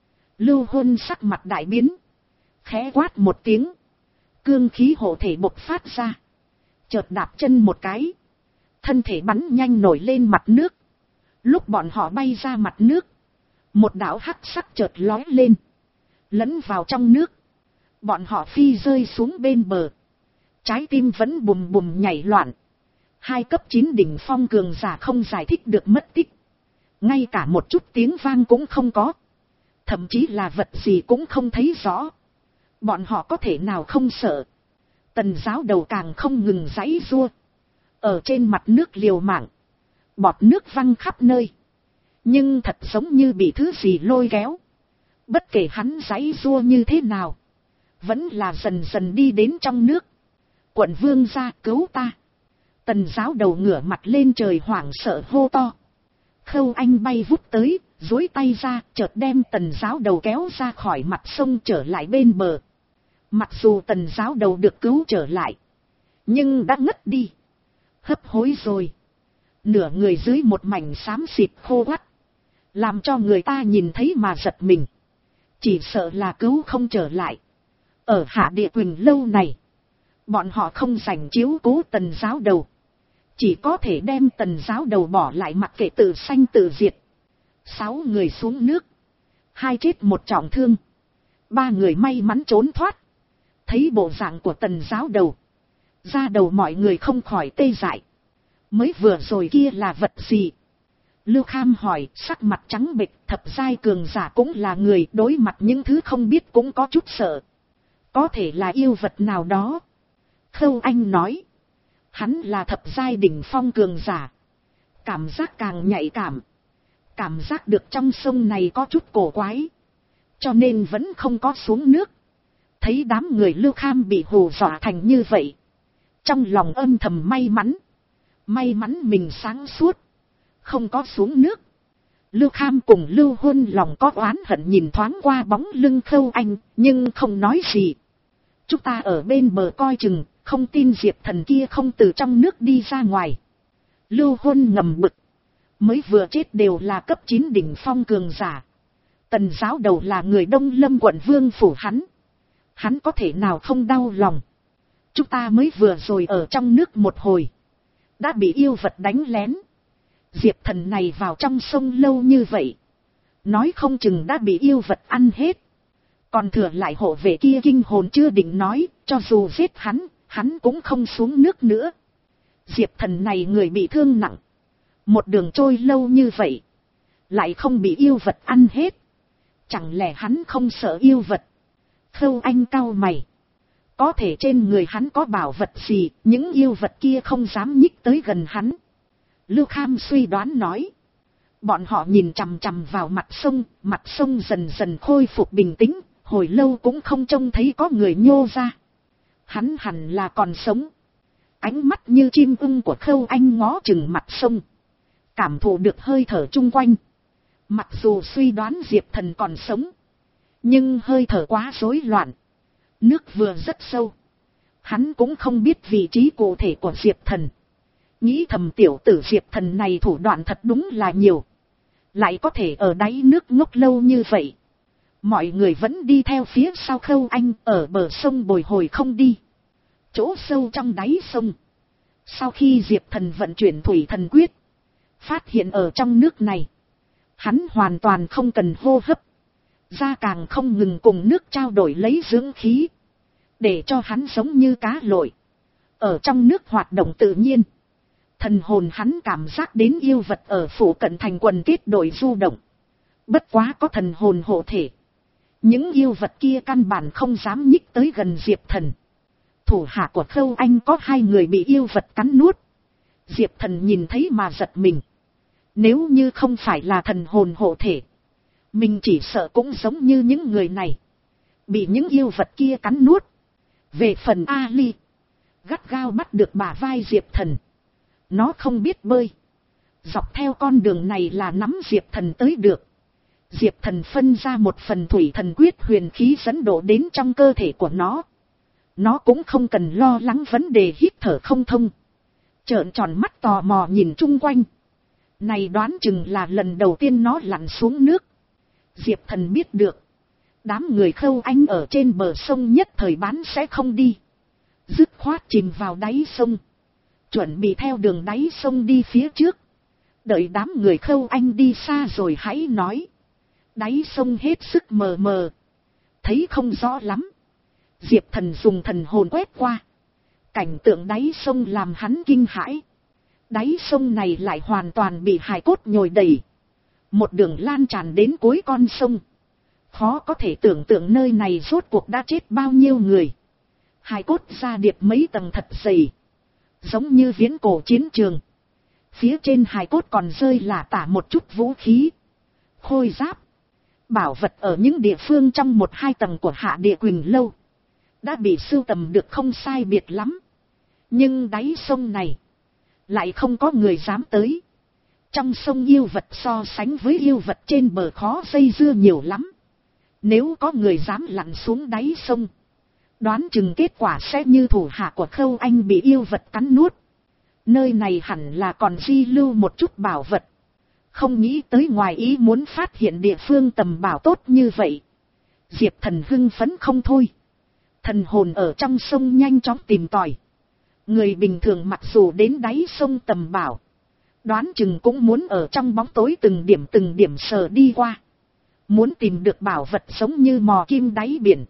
Lưu Huân sắc mặt đại biến. Khẽ quát một tiếng. Cương khí hộ thể bộc phát ra. Chợt đạp chân một cái. Thân thể bắn nhanh nổi lên mặt nước. Lúc bọn họ bay ra mặt nước, một đạo hắc sắc chợt lói lên. Lẫn vào trong nước. Bọn họ phi rơi xuống bên bờ. Trái tim vẫn bùm bùm nhảy loạn. Hai cấp chín đỉnh phong cường giả không giải thích được mất tích. Ngay cả một chút tiếng vang cũng không có. Thậm chí là vật gì cũng không thấy rõ. Bọn họ có thể nào không sợ? Tần giáo đầu càng không ngừng giãy giụa. Ở trên mặt nước liều mạng. Bọt nước văng khắp nơi. Nhưng thật giống như bị thứ gì lôi kéo. Bất kể hắn giãy giụa như thế nào, vẫn là dần dần đi đến trong nước. Quận vương ra, cứu ta. Tần giáo đầu ngửa mặt lên trời hoảng sợ hô to. Khâu Anh bay vút tới, duỗi tay ra, chợt đem tần giáo đầu kéo ra khỏi mặt sông trở lại bên bờ. Mặc dù tần giáo đầu được cứu trở lại, nhưng đã ngất đi. Hấp hối rồi. Nửa người dưới một mảnh xám xịt khô quắt. Làm cho người ta nhìn thấy mà giật mình. Chỉ sợ là cứu không trở lại. Ở Hạ Địa Quỳnh lâu này, bọn họ không dành chiếu cố tần giáo đầu. Chỉ có thể đem tần giáo đầu bỏ lại mặc kệ tự sanh tự diệt. Sáu người xuống nước. Hai chết một trọng thương. Ba người may mắn trốn thoát. Thấy bộ dạng của tần giáo đầu, da đầu mọi người không khỏi tê dại. Mới vừa rồi kia là vật gì? Lưu Kham hỏi, sắc mặt trắng bệch. Thập giai cường giả cũng là người, đối mặt những thứ không biết cũng có chút sợ. Có thể là yêu vật nào đó. Khâu Anh nói, hắn là thập giai đỉnh phong cường giả. Cảm giác càng nhạy cảm. Cảm giác được trong sông này có chút cổ quái. Cho nên vẫn không có xuống nước. Thấy đám người Lưu Kham bị hù dọa thành như vậy, trong lòng âm thầm may mắn. May mắn mình sáng suốt, không có xuống nước. Lưu Kham cùng Lưu Huân lòng có oán hận nhìn thoáng qua bóng lưng Khâu Anh, nhưng không nói gì. Chúng ta ở bên bờ coi chừng, không tin Diệp Thần kia không từ trong nước đi ra ngoài. Lưu Huân ngầm bực. Mới vừa chết đều là cấp chín đỉnh phong cường giả. Tần giáo đầu là người Đông Lâm quận vương phủ hắn. Hắn có thể nào không đau lòng. Chúng ta mới vừa rồi ở trong nước một hồi, đã bị yêu vật đánh lén. Diệp Thần này vào trong sông lâu như vậy, nói không chừng đã bị yêu vật ăn hết. Còn thừa lại hộ vệ kia kinh hồn chưa định nói, cho dù giết hắn, hắn cũng không xuống nước nữa. Diệp Thần này người bị thương nặng, một đường trôi lâu như vậy, lại không bị yêu vật ăn hết. Chẳng lẽ hắn không sợ yêu vật? Khâu Anh cau mày. Có thể trên người hắn có bảo vật gì, những yêu vật kia không dám nhích tới gần hắn. Lưu Kham suy đoán nói. Bọn họ nhìn chằm chằm vào mặt sông, mặt sông dần dần khôi phục bình tĩnh, hồi lâu cũng không trông thấy có người nhô ra. Hắn hẳn là còn sống. Ánh mắt như chim ưng của Khâu Anh ngó chừng mặt sông, cảm thụ được hơi thở chung quanh. Mặc dù suy đoán Diệp Thần còn sống, nhưng hơi thở quá rối loạn, nước vừa rất sâu, hắn cũng không biết vị trí cụ thể của Diệp Thần. Nghĩ thầm tiểu tử Diệp Thần này thủ đoạn thật đúng là nhiều, lại có thể ở đáy nước ngốc lâu như vậy. Mọi người vẫn đi theo phía sau Khâu Anh ở bờ sông bồi hồi không đi. Chỗ sâu trong đáy sông, sau khi Diệp Thần vận chuyển thủy thần quyết, phát hiện ở trong nước này, hắn hoàn toàn không cần hô hấp, da càng không ngừng cùng nước trao đổi lấy dưỡng khí, để cho hắn giống như cá lội, ở trong nước hoạt động tự nhiên. Thần hồn hắn cảm giác đến yêu vật ở phủ cận thành quần kết đội du động, bất quá có thần hồn hộ thể, những yêu vật kia căn bản không dám nhích tới gần Diệp Thần. Thủ hạ của Khâu Anh có hai người bị yêu vật cắn nuốt, Diệp Thần nhìn thấy mà giật mình. Nếu như không phải là thần hồn hộ thể, mình chỉ sợ cũng giống như những người này, bị những yêu vật kia cắn nuốt. Về phần Ali, gắt gao bắt được bả vai Diệp Thần. Nó không biết bơi, dọc theo con đường này là nắm Diệp Thần tới được. Diệp Thần phân ra một phần thủy thần quyết huyền khí dẫn độ đến trong cơ thể của nó. Nó cũng không cần lo lắng vấn đề hít thở không thông, trợn tròn mắt tò mò nhìn chung quanh. Này đoán chừng là lần đầu tiên nó lặn xuống nước. Diệp Thần biết được, đám người Khâu Anh ở trên bờ sông nhất thời bán sẽ không đi, dứt khoát chìm vào đáy sông, chuẩn bị theo đường đáy sông đi phía trước. Đợi đám người Khâu Anh đi xa rồi hãy nói. Đáy sông hết sức mờ mờ, thấy không rõ lắm. Diệp Thần dùng thần hồn quét qua, cảnh tượng đáy sông làm hắn kinh hãi. Đáy sông này lại hoàn toàn bị hài cốt nhồi đầy, một đường lan tràn đến cuối con sông. Khó có thể tưởng tượng nơi này rốt cuộc đã chết bao nhiêu người. Hài cốt ra điệp mấy tầng thật dày, giống như viễn cổ chiến trường. Phía trên hài cốt còn rơi lả tả một chút vũ khí, khôi giáp, bảo vật ở những địa phương trong một hai tầng của Hạ Địa Quỳnh Lâu đã bị sưu tầm được không sai biệt lắm. Nhưng đáy sông này lại không có người dám tới. Trong sông yêu vật so sánh với yêu vật trên bờ khó dây dưa nhiều lắm. Nếu có người dám lặn xuống đáy sông, đoán chừng kết quả sẽ như thủ hạ của Khâu Anh bị yêu vật cắn nuốt. Nơi này hẳn là còn di lưu một chút bảo vật. Không nghĩ tới ngoài ý muốn phát hiện địa phương tầm bảo tốt như vậy. Diệp Thần hưng phấn không thôi. Thần hồn ở trong sông nhanh chóng tìm tòi. Người bình thường mặc dù đến đáy sông tầm bảo, đoán chừng cũng muốn ở trong bóng tối từng điểm từng điểm sờ đi qua. Muốn tìm được bảo vật giống như mò kim đáy biển.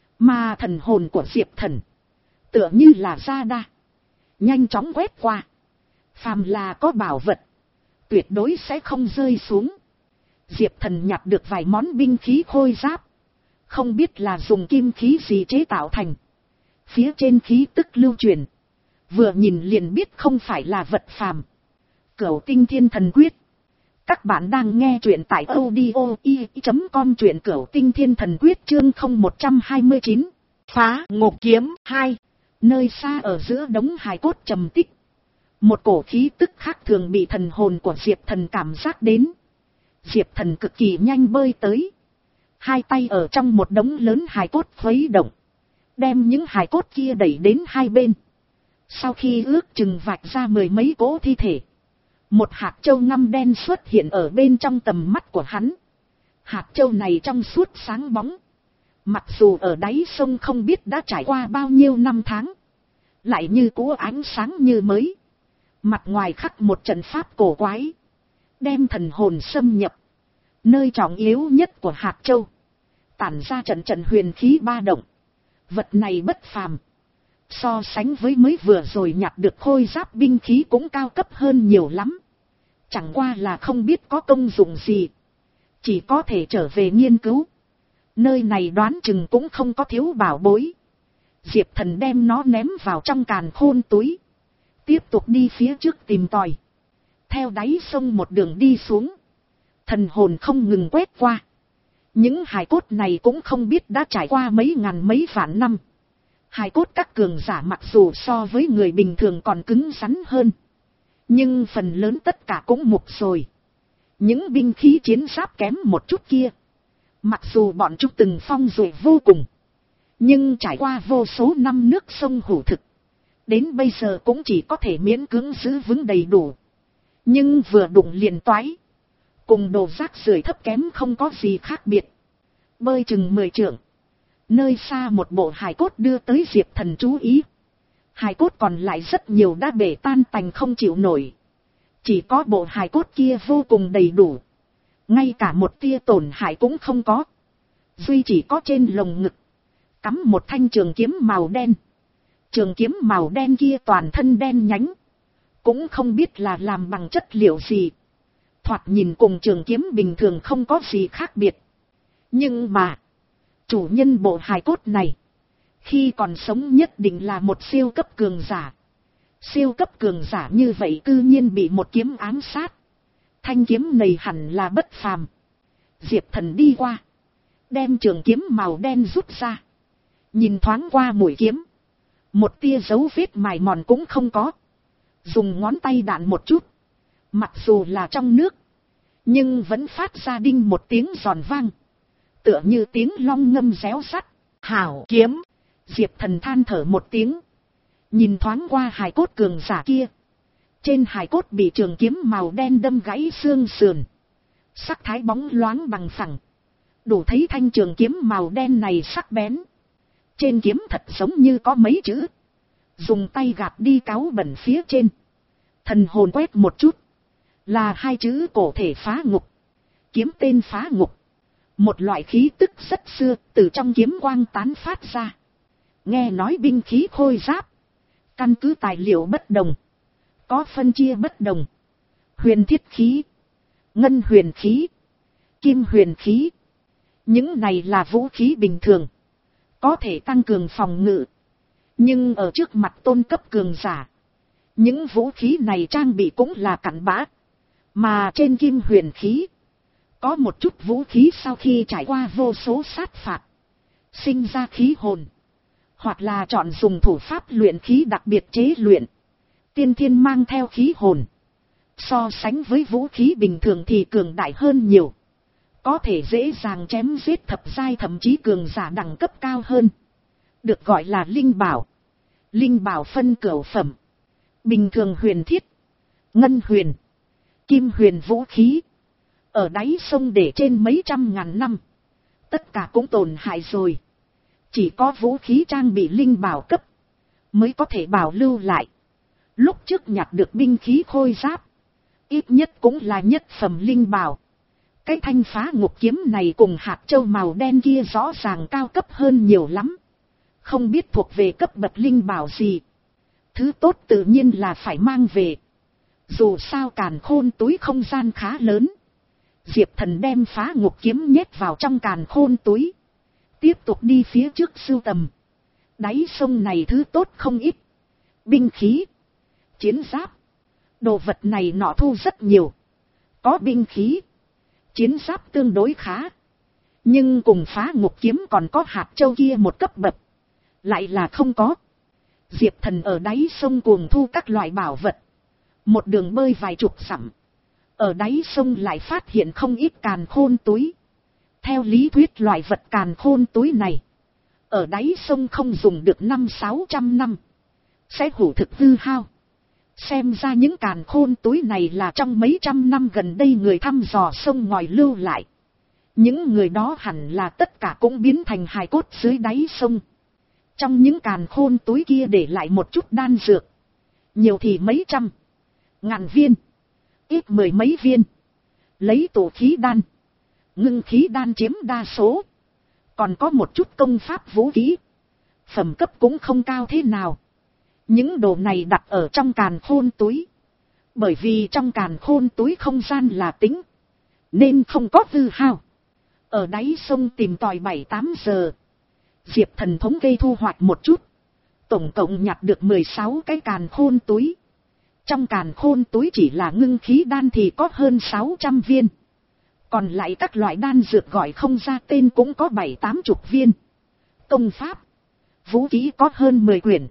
Mà thần hồn của Diệp Thần tựa như là ra đa, nhanh chóng quét qua. Phàm là có bảo vật, tuyệt đối sẽ không rơi xuống. Diệp Thần nhặt được vài món binh khí khôi giáp, không biết là dùng kim khí gì chế tạo thành. Phía trên khí tức lưu truyền, vừa nhìn liền biết không phải là vật phàm. Cửu Tinh Thiên Thần Quyết. Các bạn đang nghe truyện tại audio i chấm com, truyện Cửu Tinh Thiên Thần Quyết chương không một hai chín. Phá Ngục Kiếm hai. Nơi xa ở giữa đống hài cốt trầm tích, một cổ khí tức khác thường bị thần hồn của Diệp Thần cảm giác đến. Diệp Thần cực kỳ nhanh bơi tới, hai tay ở trong một đống lớn hài cốt khuấy động, đem những hài cốt kia đẩy đến hai bên. Sau khi ước chừng vạch ra mười mấy cỗ thi thể, một hạt châu ngăm đen xuất hiện ở bên trong tầm mắt của hắn. Hạt châu này trong suốt sáng bóng, mặc dù ở đáy sông không biết đã trải qua bao nhiêu năm tháng, lại như cũ ánh sáng như mới. Mặt ngoài khắc một trận pháp cổ quái, đem thần hồn xâm nhập. Nơi trọng yếu nhất của hạt châu tản ra trận trận huyền khí ba động. Vật này bất phàm, so sánh với mới vừa rồi nhặt được khôi giáp binh khí cũng cao cấp hơn nhiều lắm. Chẳng qua là không biết có công dụng gì, chỉ có thể trở về nghiên cứu. Nơi này đoán chừng cũng không có thiếu bảo bối. Diệp Thần đem nó ném vào trong càn khôn túi, tiếp tục đi phía trước tìm tòi. Theo đáy sông một đường đi xuống, thần hồn không ngừng quét qua. Những hài cốt này cũng không biết đã trải qua mấy ngàn mấy vạn năm, Hài cốt các cường giả mặc dù so với người bình thường còn cứng rắn hơn, nhưng phần lớn tất cả cũng mục rồi. Những binh khí chiến giáp kém một chút kia, mặc dù bọn chúng từng phong rồi vô cùng, nhưng trải qua vô số năm nước sông hủ thực, đến bây giờ cũng chỉ có thể miễn cưỡng giữ vững đầy đủ. Nhưng vừa đụng liền toái, cùng đồ rác rưởi thấp kém không có gì khác biệt. Bơi chừng mười trượng, nơi xa một bộ hài cốt đưa tới Diệp Thần chú ý. Hài cốt còn lại rất nhiều đã bể tan tành không chịu nổi. Chỉ có bộ hài cốt kia vô cùng đầy đủ, ngay cả một tia tổn hại cũng không có. Duy chỉ có trên lồng ngực cắm một thanh trường kiếm màu đen. Trường kiếm màu đen kia toàn thân đen nhánh, cũng không biết là làm bằng chất liệu gì. Thoạt nhìn cùng trường kiếm bình thường không có gì khác biệt. Nhưng mà chủ nhân bộ hài cốt này, khi còn sống nhất định là một siêu cấp cường giả. Siêu cấp cường giả như vậy cư nhiên bị một kiếm ám sát. Thanh kiếm này hẳn là bất phàm. Diệp Thần đi qua, đem trường kiếm màu đen rút ra, nhìn thoáng qua mũi kiếm, một tia dấu vết mài mòn cũng không có. Dùng ngón tay đạn một chút, mặc dù là trong nước, nhưng vẫn phát ra đinh một tiếng giòn vang, tựa như tiếng long ngâm réo sắt. Hảo kiếm! Diệp Thần than thở một tiếng, nhìn thoáng qua hài cốt cường giả kia. Trên hài cốt bị trường kiếm màu đen đâm gãy xương sườn, sắc thái bóng loáng bằng phẳng, đủ thấy thanh trường kiếm màu đen này sắc bén. Trên kiếm thật giống như có mấy chữ, dùng tay gạt đi cáu bẩn phía trên. Thần hồn quét một chút, là hai chữ cổ thể phá ngục. Kiếm tên phá ngục, một loại khí tức rất xưa từ trong kiếm quang tán phát ra. Nghe nói binh khí khôi giáp, căn cứ tài liệu bất đồng, có phân chia bất đồng. Huyền thiết khí, ngân huyền khí, kim huyền khí. Những này là vũ khí bình thường, có thể tăng cường phòng ngự. Nhưng ở trước mặt tôn cấp cường giả, những vũ khí này trang bị cũng là cặn bã. Mà trên kim huyền khí, có một chút vũ khí sau khi trải qua vô số sát phạt, sinh ra khí hồn, hoặc là chọn dùng thủ pháp luyện khí đặc biệt chế luyện, tiên thiên mang theo khí hồn. So sánh với vũ khí bình thường thì cường đại hơn nhiều, có thể dễ dàng chém giết thập giai thậm chí cường giả đẳng cấp cao hơn, được gọi là linh bảo. Linh bảo phân cửu phẩm, bình thường huyền thiết, ngân huyền, kim huyền vũ khí, ở đáy sông để trên mấy trăm ngàn năm, tất cả cũng tổn hại rồi. Chỉ có vũ khí trang bị linh bảo cấp mới có thể bảo lưu lại. Lúc trước nhặt được binh khí khôi giáp, ít nhất cũng là nhất phẩm linh bảo. Cái thanh phá ngục kiếm này cùng hạt châu màu đen kia rõ ràng cao cấp hơn nhiều lắm, không biết thuộc về cấp bậc linh bảo gì. Thứ tốt tự nhiên là phải mang về, dù sao càn khôn túi không gian khá lớn. Diệp Thần đem phá ngục kiếm nhét vào trong càn khôn túi, tiếp tục đi phía trước sưu tầm. Đáy sông này thứ tốt không ít, binh khí, chiến giáp, đồ vật này nọ thu rất nhiều. Có binh khí, chiến giáp tương đối khá, nhưng cùng phá ngục kiếm còn có hạt châu kia một cấp bậc lại là không có. Diệp Thần ở đáy sông cuồng thu các loại bảo vật, một đường bơi vài chục dặm, ở đáy sông lại phát hiện không ít càn khôn túi. Theo lý thuyết loại vật càn khôn túi này, ở đáy sông không dùng được năm sáu trăm năm, sẽ hủ thực hư hao. Xem ra những càn khôn túi này là trong mấy trăm năm gần đây người thăm dò sông ngòi lưu lại. Những người đó hẳn là tất cả cũng biến thành hài cốt dưới đáy sông. Trong những càn khôn túi kia để lại một chút đan dược, nhiều thì mấy trăm, ngàn viên, ít mười mấy viên. Lấy tổ khí đan, ngưng khí đan chiếm đa số, còn có một chút công pháp vũ khí, phẩm cấp cũng không cao thế nào. Những đồ này đặt ở trong càn khôn túi, bởi vì trong càn khôn túi không gian là tĩnh, nên không có hư hao. Ở đáy sông tìm tòi bảy tám giờ, Diệp Thần thống kê thu hoạch một chút, tổng cộng nhặt được mười sáu cái càn khôn túi. Trong càn khôn túi chỉ là ngưng khí đan thì có hơn sáu trăm viên, còn lại các loại đan dược gọi không ra tên cũng có bảy tám chục viên. Công pháp, Vũ khí có hơn mười quyển.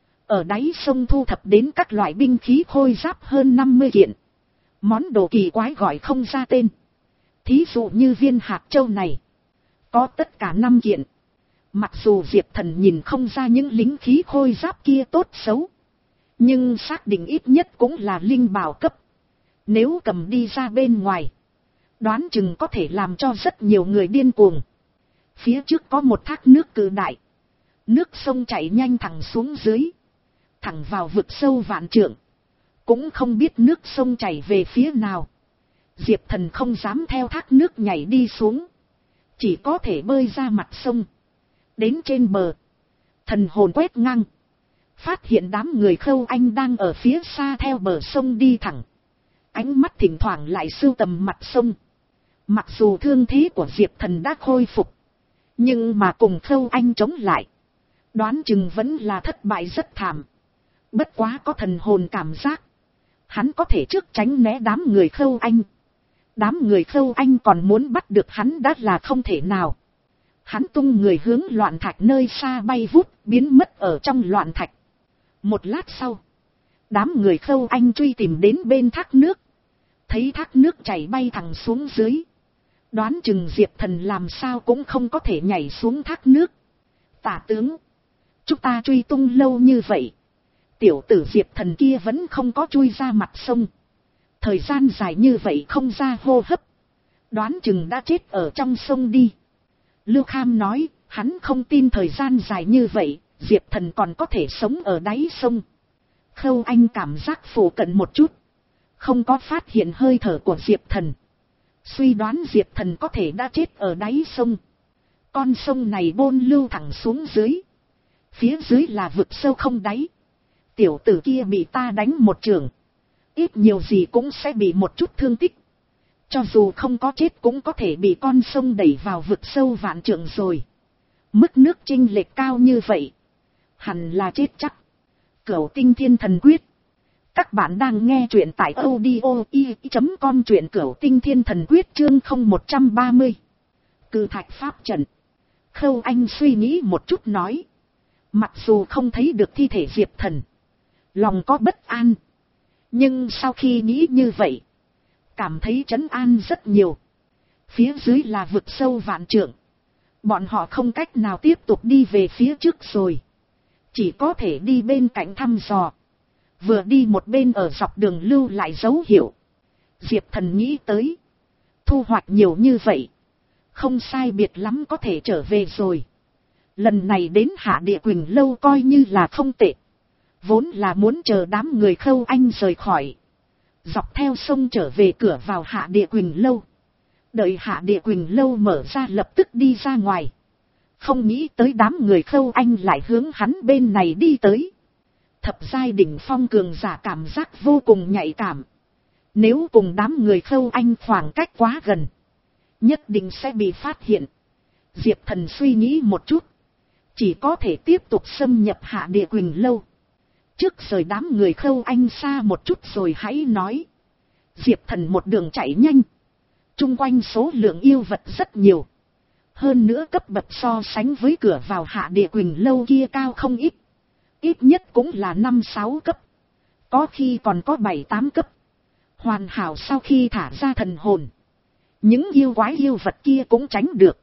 Ở đáy sông thu thập đến các loại binh khí khôi giáp hơn năm mươi kiện. Món đồ kỳ quái gọi không ra tên. Thí dụ như viên hạt châu này. Có tất cả năm kiện. Mặc dù Diệp Thần nhìn không ra những lính khí khôi giáp kia tốt xấu. Nhưng xác định ít nhất cũng là linh bảo cấp. Nếu cầm đi ra bên ngoài. Đoán chừng có thể làm cho rất nhiều người điên cuồng. Phía trước có một thác nước cự đại. Nước sông chảy nhanh thẳng xuống dưới. Thẳng vào vực sâu vạn trượng. Cũng không biết nước sông chảy về phía nào. Diệp Thần không dám theo thác nước nhảy đi xuống. Chỉ có thể bơi ra mặt sông. Đến trên bờ. Thần hồn quét ngang. Phát hiện đám người Khâu Anh đang ở phía xa theo bờ sông đi thẳng. Ánh mắt thỉnh thoảng lại sưu tầm mặt sông. Mặc dù thương thế của Diệp Thần đã khôi phục. Nhưng mà cùng Khâu Anh chống lại. Đoán chừng vẫn là thất bại rất thảm. Bất quá có thần hồn cảm giác. Hắn có thể trước tránh né đám người Khâu Anh. Đám người Khâu Anh còn muốn bắt được hắn đã là không thể nào. Hắn tung người hướng loạn thạch nơi xa bay vút, biến mất ở trong loạn thạch. Một lát sau, đám người Khâu Anh truy tìm đến bên thác nước. Thấy thác nước chảy bay thẳng xuống dưới. Đoán chừng Diệp Thần làm sao cũng không có thể nhảy xuống thác nước. Tả tướng, chúng ta truy tung lâu như vậy. Tiểu tử Diệp Thần kia vẫn không có chui ra mặt sông. Thời gian dài như vậy không ra hô hấp. Đoán chừng đã chết ở trong sông đi. Lưu Kham nói, hắn không tin thời gian dài như vậy, Diệp Thần còn có thể sống ở đáy sông. Khâu Anh cảm giác phủ cận một chút. Không có phát hiện hơi thở của Diệp Thần. Suy đoán Diệp Thần có thể đã chết ở đáy sông. Con sông này bôn lưu thẳng xuống dưới. Phía dưới là vực sâu không đáy. Tiểu tử kia bị ta đánh một trường. Ít nhiều gì cũng sẽ bị một chút thương tích. Cho dù không có chết cũng có thể bị con sông đẩy vào vực sâu vạn trượng rồi. Mức nước chênh lệch cao như vậy. Hẳn là chết chắc. Cửu Tinh Thiên Thần Quyết. Các bạn đang nghe truyện tại audio i chấm com, truyện Cửu Tinh Thiên Thần Quyết chương không một trăm ba mươi. Cự thạch pháp trận. Khâu Anh suy nghĩ một chút nói. Mặc dù không thấy được thi thể Diệp Thần. Lòng có bất an. Nhưng sau khi nghĩ như vậy. Cảm thấy trấn an rất nhiều. Phía dưới là vực sâu vạn trượng. Bọn họ không cách nào tiếp tục đi về phía trước rồi. Chỉ có thể đi bên cạnh thăm dò. Vừa đi một bên ở dọc đường lưu lại dấu hiệu. Diệp Thần nghĩ tới. Thu hoạch nhiều như vậy. Không sai biệt lắm có thể trở về rồi. Lần này đến Hạ Địa Quỳnh Lâu coi như là không tệ. Vốn là muốn chờ đám người Khâu Anh rời khỏi. Dọc theo sông trở về cửa vào Hạ Địa Quỳnh Lâu. Đợi Hạ Địa Quỳnh Lâu mở ra lập tức đi ra ngoài. Không nghĩ tới đám người Khâu Anh lại hướng hắn bên này đi tới. Thập giai đỉnh phong cường giả cảm giác vô cùng nhạy cảm. Nếu cùng đám người Khâu Anh khoảng cách quá gần. Nhất định sẽ bị phát hiện. Diệp Thần suy nghĩ một chút. Chỉ có thể tiếp tục xâm nhập Hạ Địa Quỳnh Lâu. Trước rời đám người Khâu Anh xa một chút rồi hãy nói. Diệp Thần một đường chạy nhanh. Trung quanh số lượng yêu vật rất nhiều. Hơn nữa cấp bậc so sánh với cửa vào Hạ Địa Quỳnh Lâu kia cao không ít. Ít nhất cũng là năm sáu cấp. Có khi còn có bảy tám cấp. Hoàn hảo sau khi thả ra thần hồn. Những yêu quái yêu vật kia cũng tránh được.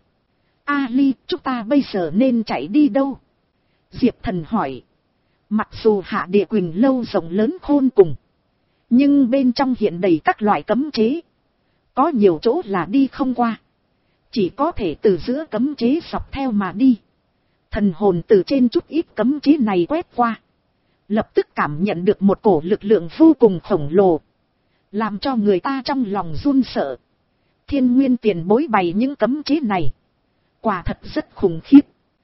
Ali, chúng ta bây giờ nên chạy đi đâu? Diệp Thần hỏi. Mặc dù Hạ Địa Quỳnh Lâu rộng lớn khôn cùng. Nhưng bên trong hiện đầy các loại cấm chế. Có nhiều chỗ là đi không qua. Chỉ có thể từ giữa cấm chế dọc theo mà đi. Thần hồn từ trên chút ít cấm chế này quét qua. Lập tức cảm nhận được một cổ lực lượng vô cùng khổng lồ. Làm cho người ta trong lòng run sợ. Thiên Nguyên tiền bối bày những cấm chế này. Quả thật rất khủng khiếp.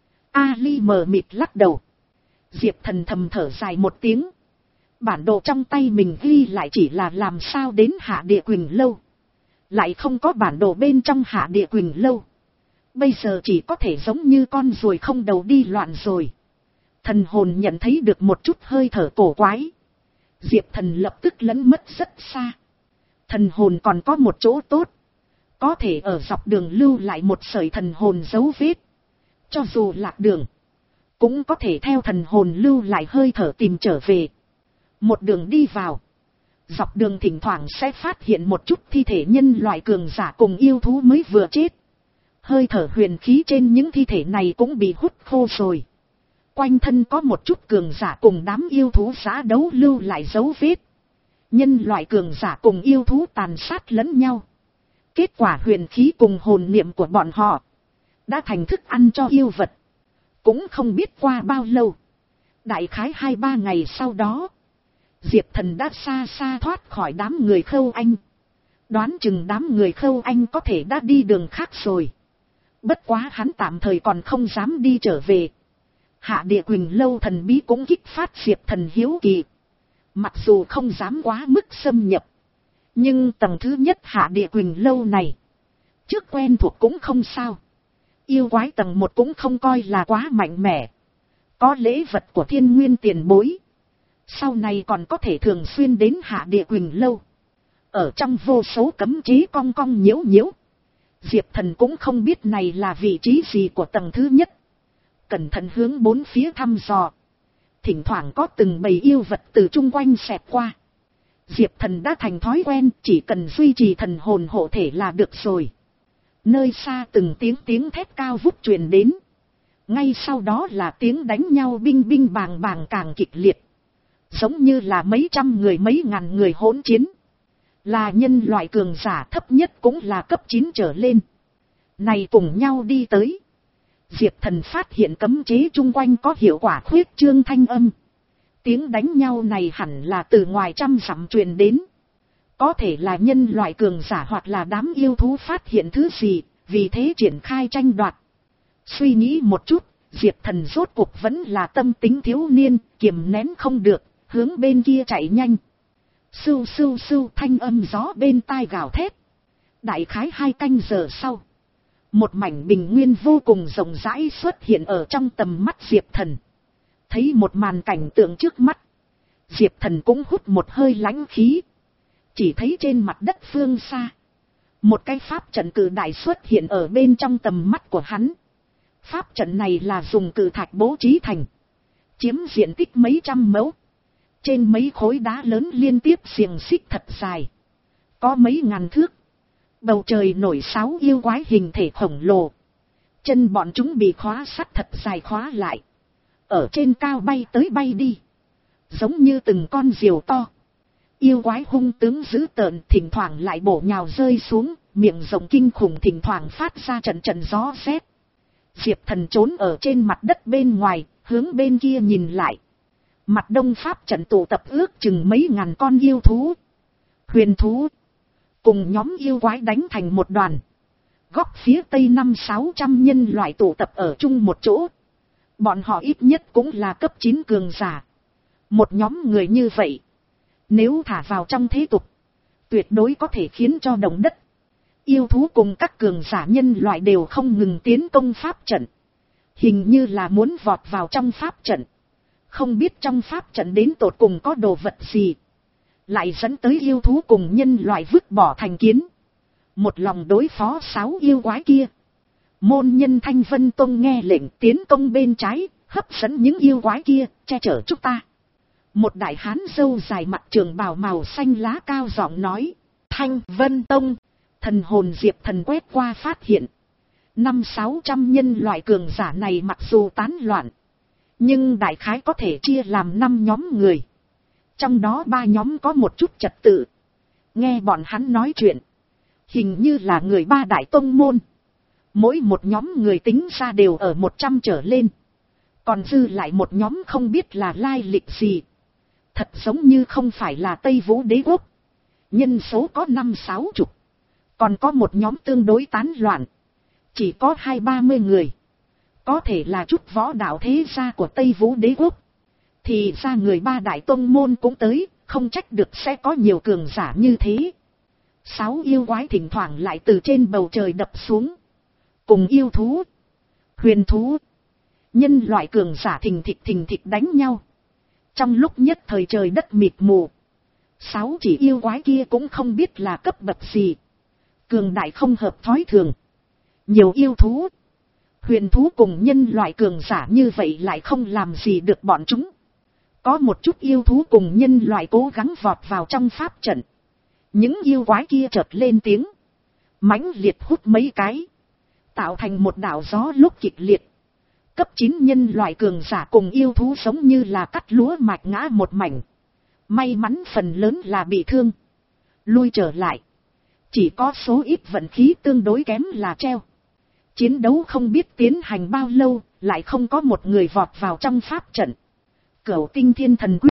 Ali mờ mịt lắc đầu. Diệp Thần thầm thở dài một tiếng. Bản đồ trong tay mình ghi lại chỉ là làm sao đến Hạ Địa Quỳnh Lâu. Lại không có bản đồ bên trong Hạ Địa Quỳnh Lâu. Bây giờ chỉ có thể giống như con ruồi không đầu đi loạn rồi. Thần hồn nhận thấy được một chút hơi thở cổ quái. Diệp Thần lập tức lẫn mất rất xa. Thần hồn còn có một chỗ tốt. Có thể ở dọc đường lưu lại một sợi thần hồn dấu vết. Cho dù lạc đường, cũng có thể theo thần hồn lưu lại hơi thở tìm trở về. Một đường đi vào, dọc đường thỉnh thoảng sẽ phát hiện một chút thi thể nhân loại cường giả cùng yêu thú mới vừa chết. Hơi thở huyền khí trên những thi thể này cũng bị hút khô rồi. Quanh thân có một chút cường giả cùng đám yêu thú giã đấu lưu lại dấu vết. Nhân loại cường giả cùng yêu thú tàn sát lẫn nhau. Kết quả huyền khí cùng hồn niệm của bọn họ đã thành thức ăn cho yêu vật. Cũng không biết qua bao lâu, đại khái hai ba ngày sau đó, Diệp Thần đã xa xa thoát khỏi đám người Khâu Anh. Đoán chừng đám người Khâu Anh có thể đã đi đường khác rồi. Bất quá hắn tạm thời còn không dám đi trở về. Hạ Địa Quỳnh Lâu thần bí cũng kích phát Diệp Thần hiếu kỳ. Mặc dù không dám quá mức xâm nhập, nhưng tầng thứ nhất Hạ Địa Quỳnh Lâu này, trước quen thuộc cũng không sao. Yêu quái tầng một cũng không coi là quá mạnh mẽ. Có lễ vật của Thiên Nguyên tiền bối, sau này còn có thể thường xuyên đến Hạ Địa Quỳnh Lâu. Ở trong vô số cấm chế cong cong nhiễu nhiễu, Diệp Thần cũng không biết này là vị trí gì của tầng thứ nhất. Cẩn thận hướng bốn phía thăm dò. Thỉnh thoảng có từng bầy yêu vật từ chung quanh xẹt qua. Diệp Thần đã thành thói quen, chỉ cần duy trì thần hồn hộ thể là được rồi. Nơi xa từng tiếng tiếng thét cao vút truyền đến. Ngay sau đó là tiếng đánh nhau binh binh bàng bàng càng kịch liệt. Giống như là mấy trăm người mấy ngàn người hỗn chiến. Là nhân loại cường giả thấp nhất cũng là cấp chín trở lên. Này cùng nhau đi tới. Diệp Thần phát hiện cấm chế chung quanh có hiệu quả khuyết trương thanh âm. Tiếng đánh nhau này hẳn là từ ngoài trăm dặm truyền đến. Có thể là nhân loại cường giả hoặc là đám yêu thú phát hiện thứ gì, vì thế triển khai tranh đoạt. Suy nghĩ một chút, Diệp Thần rốt cuộc vẫn là tâm tính thiếu niên, kiềm nén không được, hướng bên kia chạy nhanh. Sưu sưu sưu thanh âm gió bên tai gào thét. Đại khái hai canh giờ sau, một mảnh bình nguyên vô cùng rộng rãi xuất hiện ở trong tầm mắt Diệp Thần. Thấy một màn cảnh tượng trước mắt, Diệp Thần cũng hút một hơi lãnh khí. Chỉ thấy trên mặt đất phương xa, một cái pháp trận cự đại xuất hiện ở bên trong tầm mắt của hắn. Pháp trận này là dùng cự thạch bố trí thành, chiếm diện tích mấy trăm mẫu. Trên mấy khối đá lớn liên tiếp xiềng xích thật dài, có mấy ngàn thước. Bầu trời nổi sáu yêu quái hình thể khổng lồ. Chân bọn chúng bị khóa sắt thật dài khóa lại. Ở trên cao bay tới bay đi, giống như từng con diều to. Yêu quái hung tướng dữ tợn, thỉnh thoảng lại bổ nhào rơi xuống, miệng rộng kinh khủng thỉnh thoảng phát ra trận trận gió rét. Diệp Thần trốn ở trên mặt đất bên ngoài, hướng bên kia nhìn lại. Mặt đông pháp trận tụ tập ước chừng mấy ngàn con yêu thú, huyền thú, cùng nhóm yêu quái đánh thành một đoàn. Góc phía tây năm sáu trăm nhân loại tụ tập ở chung một chỗ. Bọn họ ít nhất cũng là cấp chín cường giả. Một nhóm người như vậy, nếu thả vào trong thế tục, tuyệt đối có thể khiến cho động đất. Yêu thú cùng các cường giả nhân loại đều không ngừng tiến công pháp trận, hình như là muốn vọt vào trong pháp trận. Không biết trong pháp trận đến tột cùng có đồ vật gì, lại dẫn tới yêu thú cùng nhân loại vứt bỏ thành kiến, một lòng đối phó sáu yêu quái kia. Môn nhân Thanh Vân Tông nghe lệnh tiến công bên trái, hấp dẫn những yêu quái kia, che chở chúng ta. Một đại hán râu dài mặt trường bào màu xanh lá cao giọng nói. Thanh Vân Tông, thần hồn Diệp Thần quét qua phát hiện, năm sáu trăm nhân loại cường giả này mặc dù tán loạn, nhưng đại khái có thể chia làm năm nhóm người. Trong đó ba nhóm có một chút trật tự. Nghe bọn hắn nói chuyện, hình như là người ba đại tông môn. Mỗi một nhóm người tính ra đều ở một trăm trở lên. Còn dư lại một nhóm không biết là lai lịch gì. Thật giống như không phải là Tây Vũ Đế Quốc. Nhân số có năm sáu chục. Còn có một nhóm tương đối tán loạn, chỉ có hai ba mươi người. Có thể là chút võ đạo thế gia của Tây Vũ Đế Quốc. Thì ra người ba đại tông môn cũng tới, không trách được sẽ có nhiều cường giả như thế. Sáu yêu quái thỉnh thoảng lại từ trên bầu trời đập xuống. Cùng yêu thú, huyền thú, nhân loại cường giả thình thịch thình thịch đánh nhau. Trong lúc nhất thời trời đất mịt mù, sáu chỉ yêu quái kia cũng không biết là cấp bậc gì. Cường đại không hợp thói thường. Nhiều yêu thú, Huyền thú cùng nhân loại cường giả như vậy lại không làm gì được bọn chúng. Có một chút yêu thú cùng nhân loại cố gắng vọt vào trong pháp trận. Những yêu quái kia chợt lên tiếng. Mãnh liệt hút mấy cái. Tạo thành một đảo gió lúc kịch liệt. Cấp chín nhân loại cường giả cùng yêu thú giống như là cắt lúa mạch ngã một mảnh. May mắn phần lớn là bị thương. Lui trở lại. Chỉ có số ít vận khí tương đối kém là treo. Chiến đấu không biết tiến hành bao lâu, lại không có một người vọt vào trong pháp trận. Cửu tinh thiên thần quyết.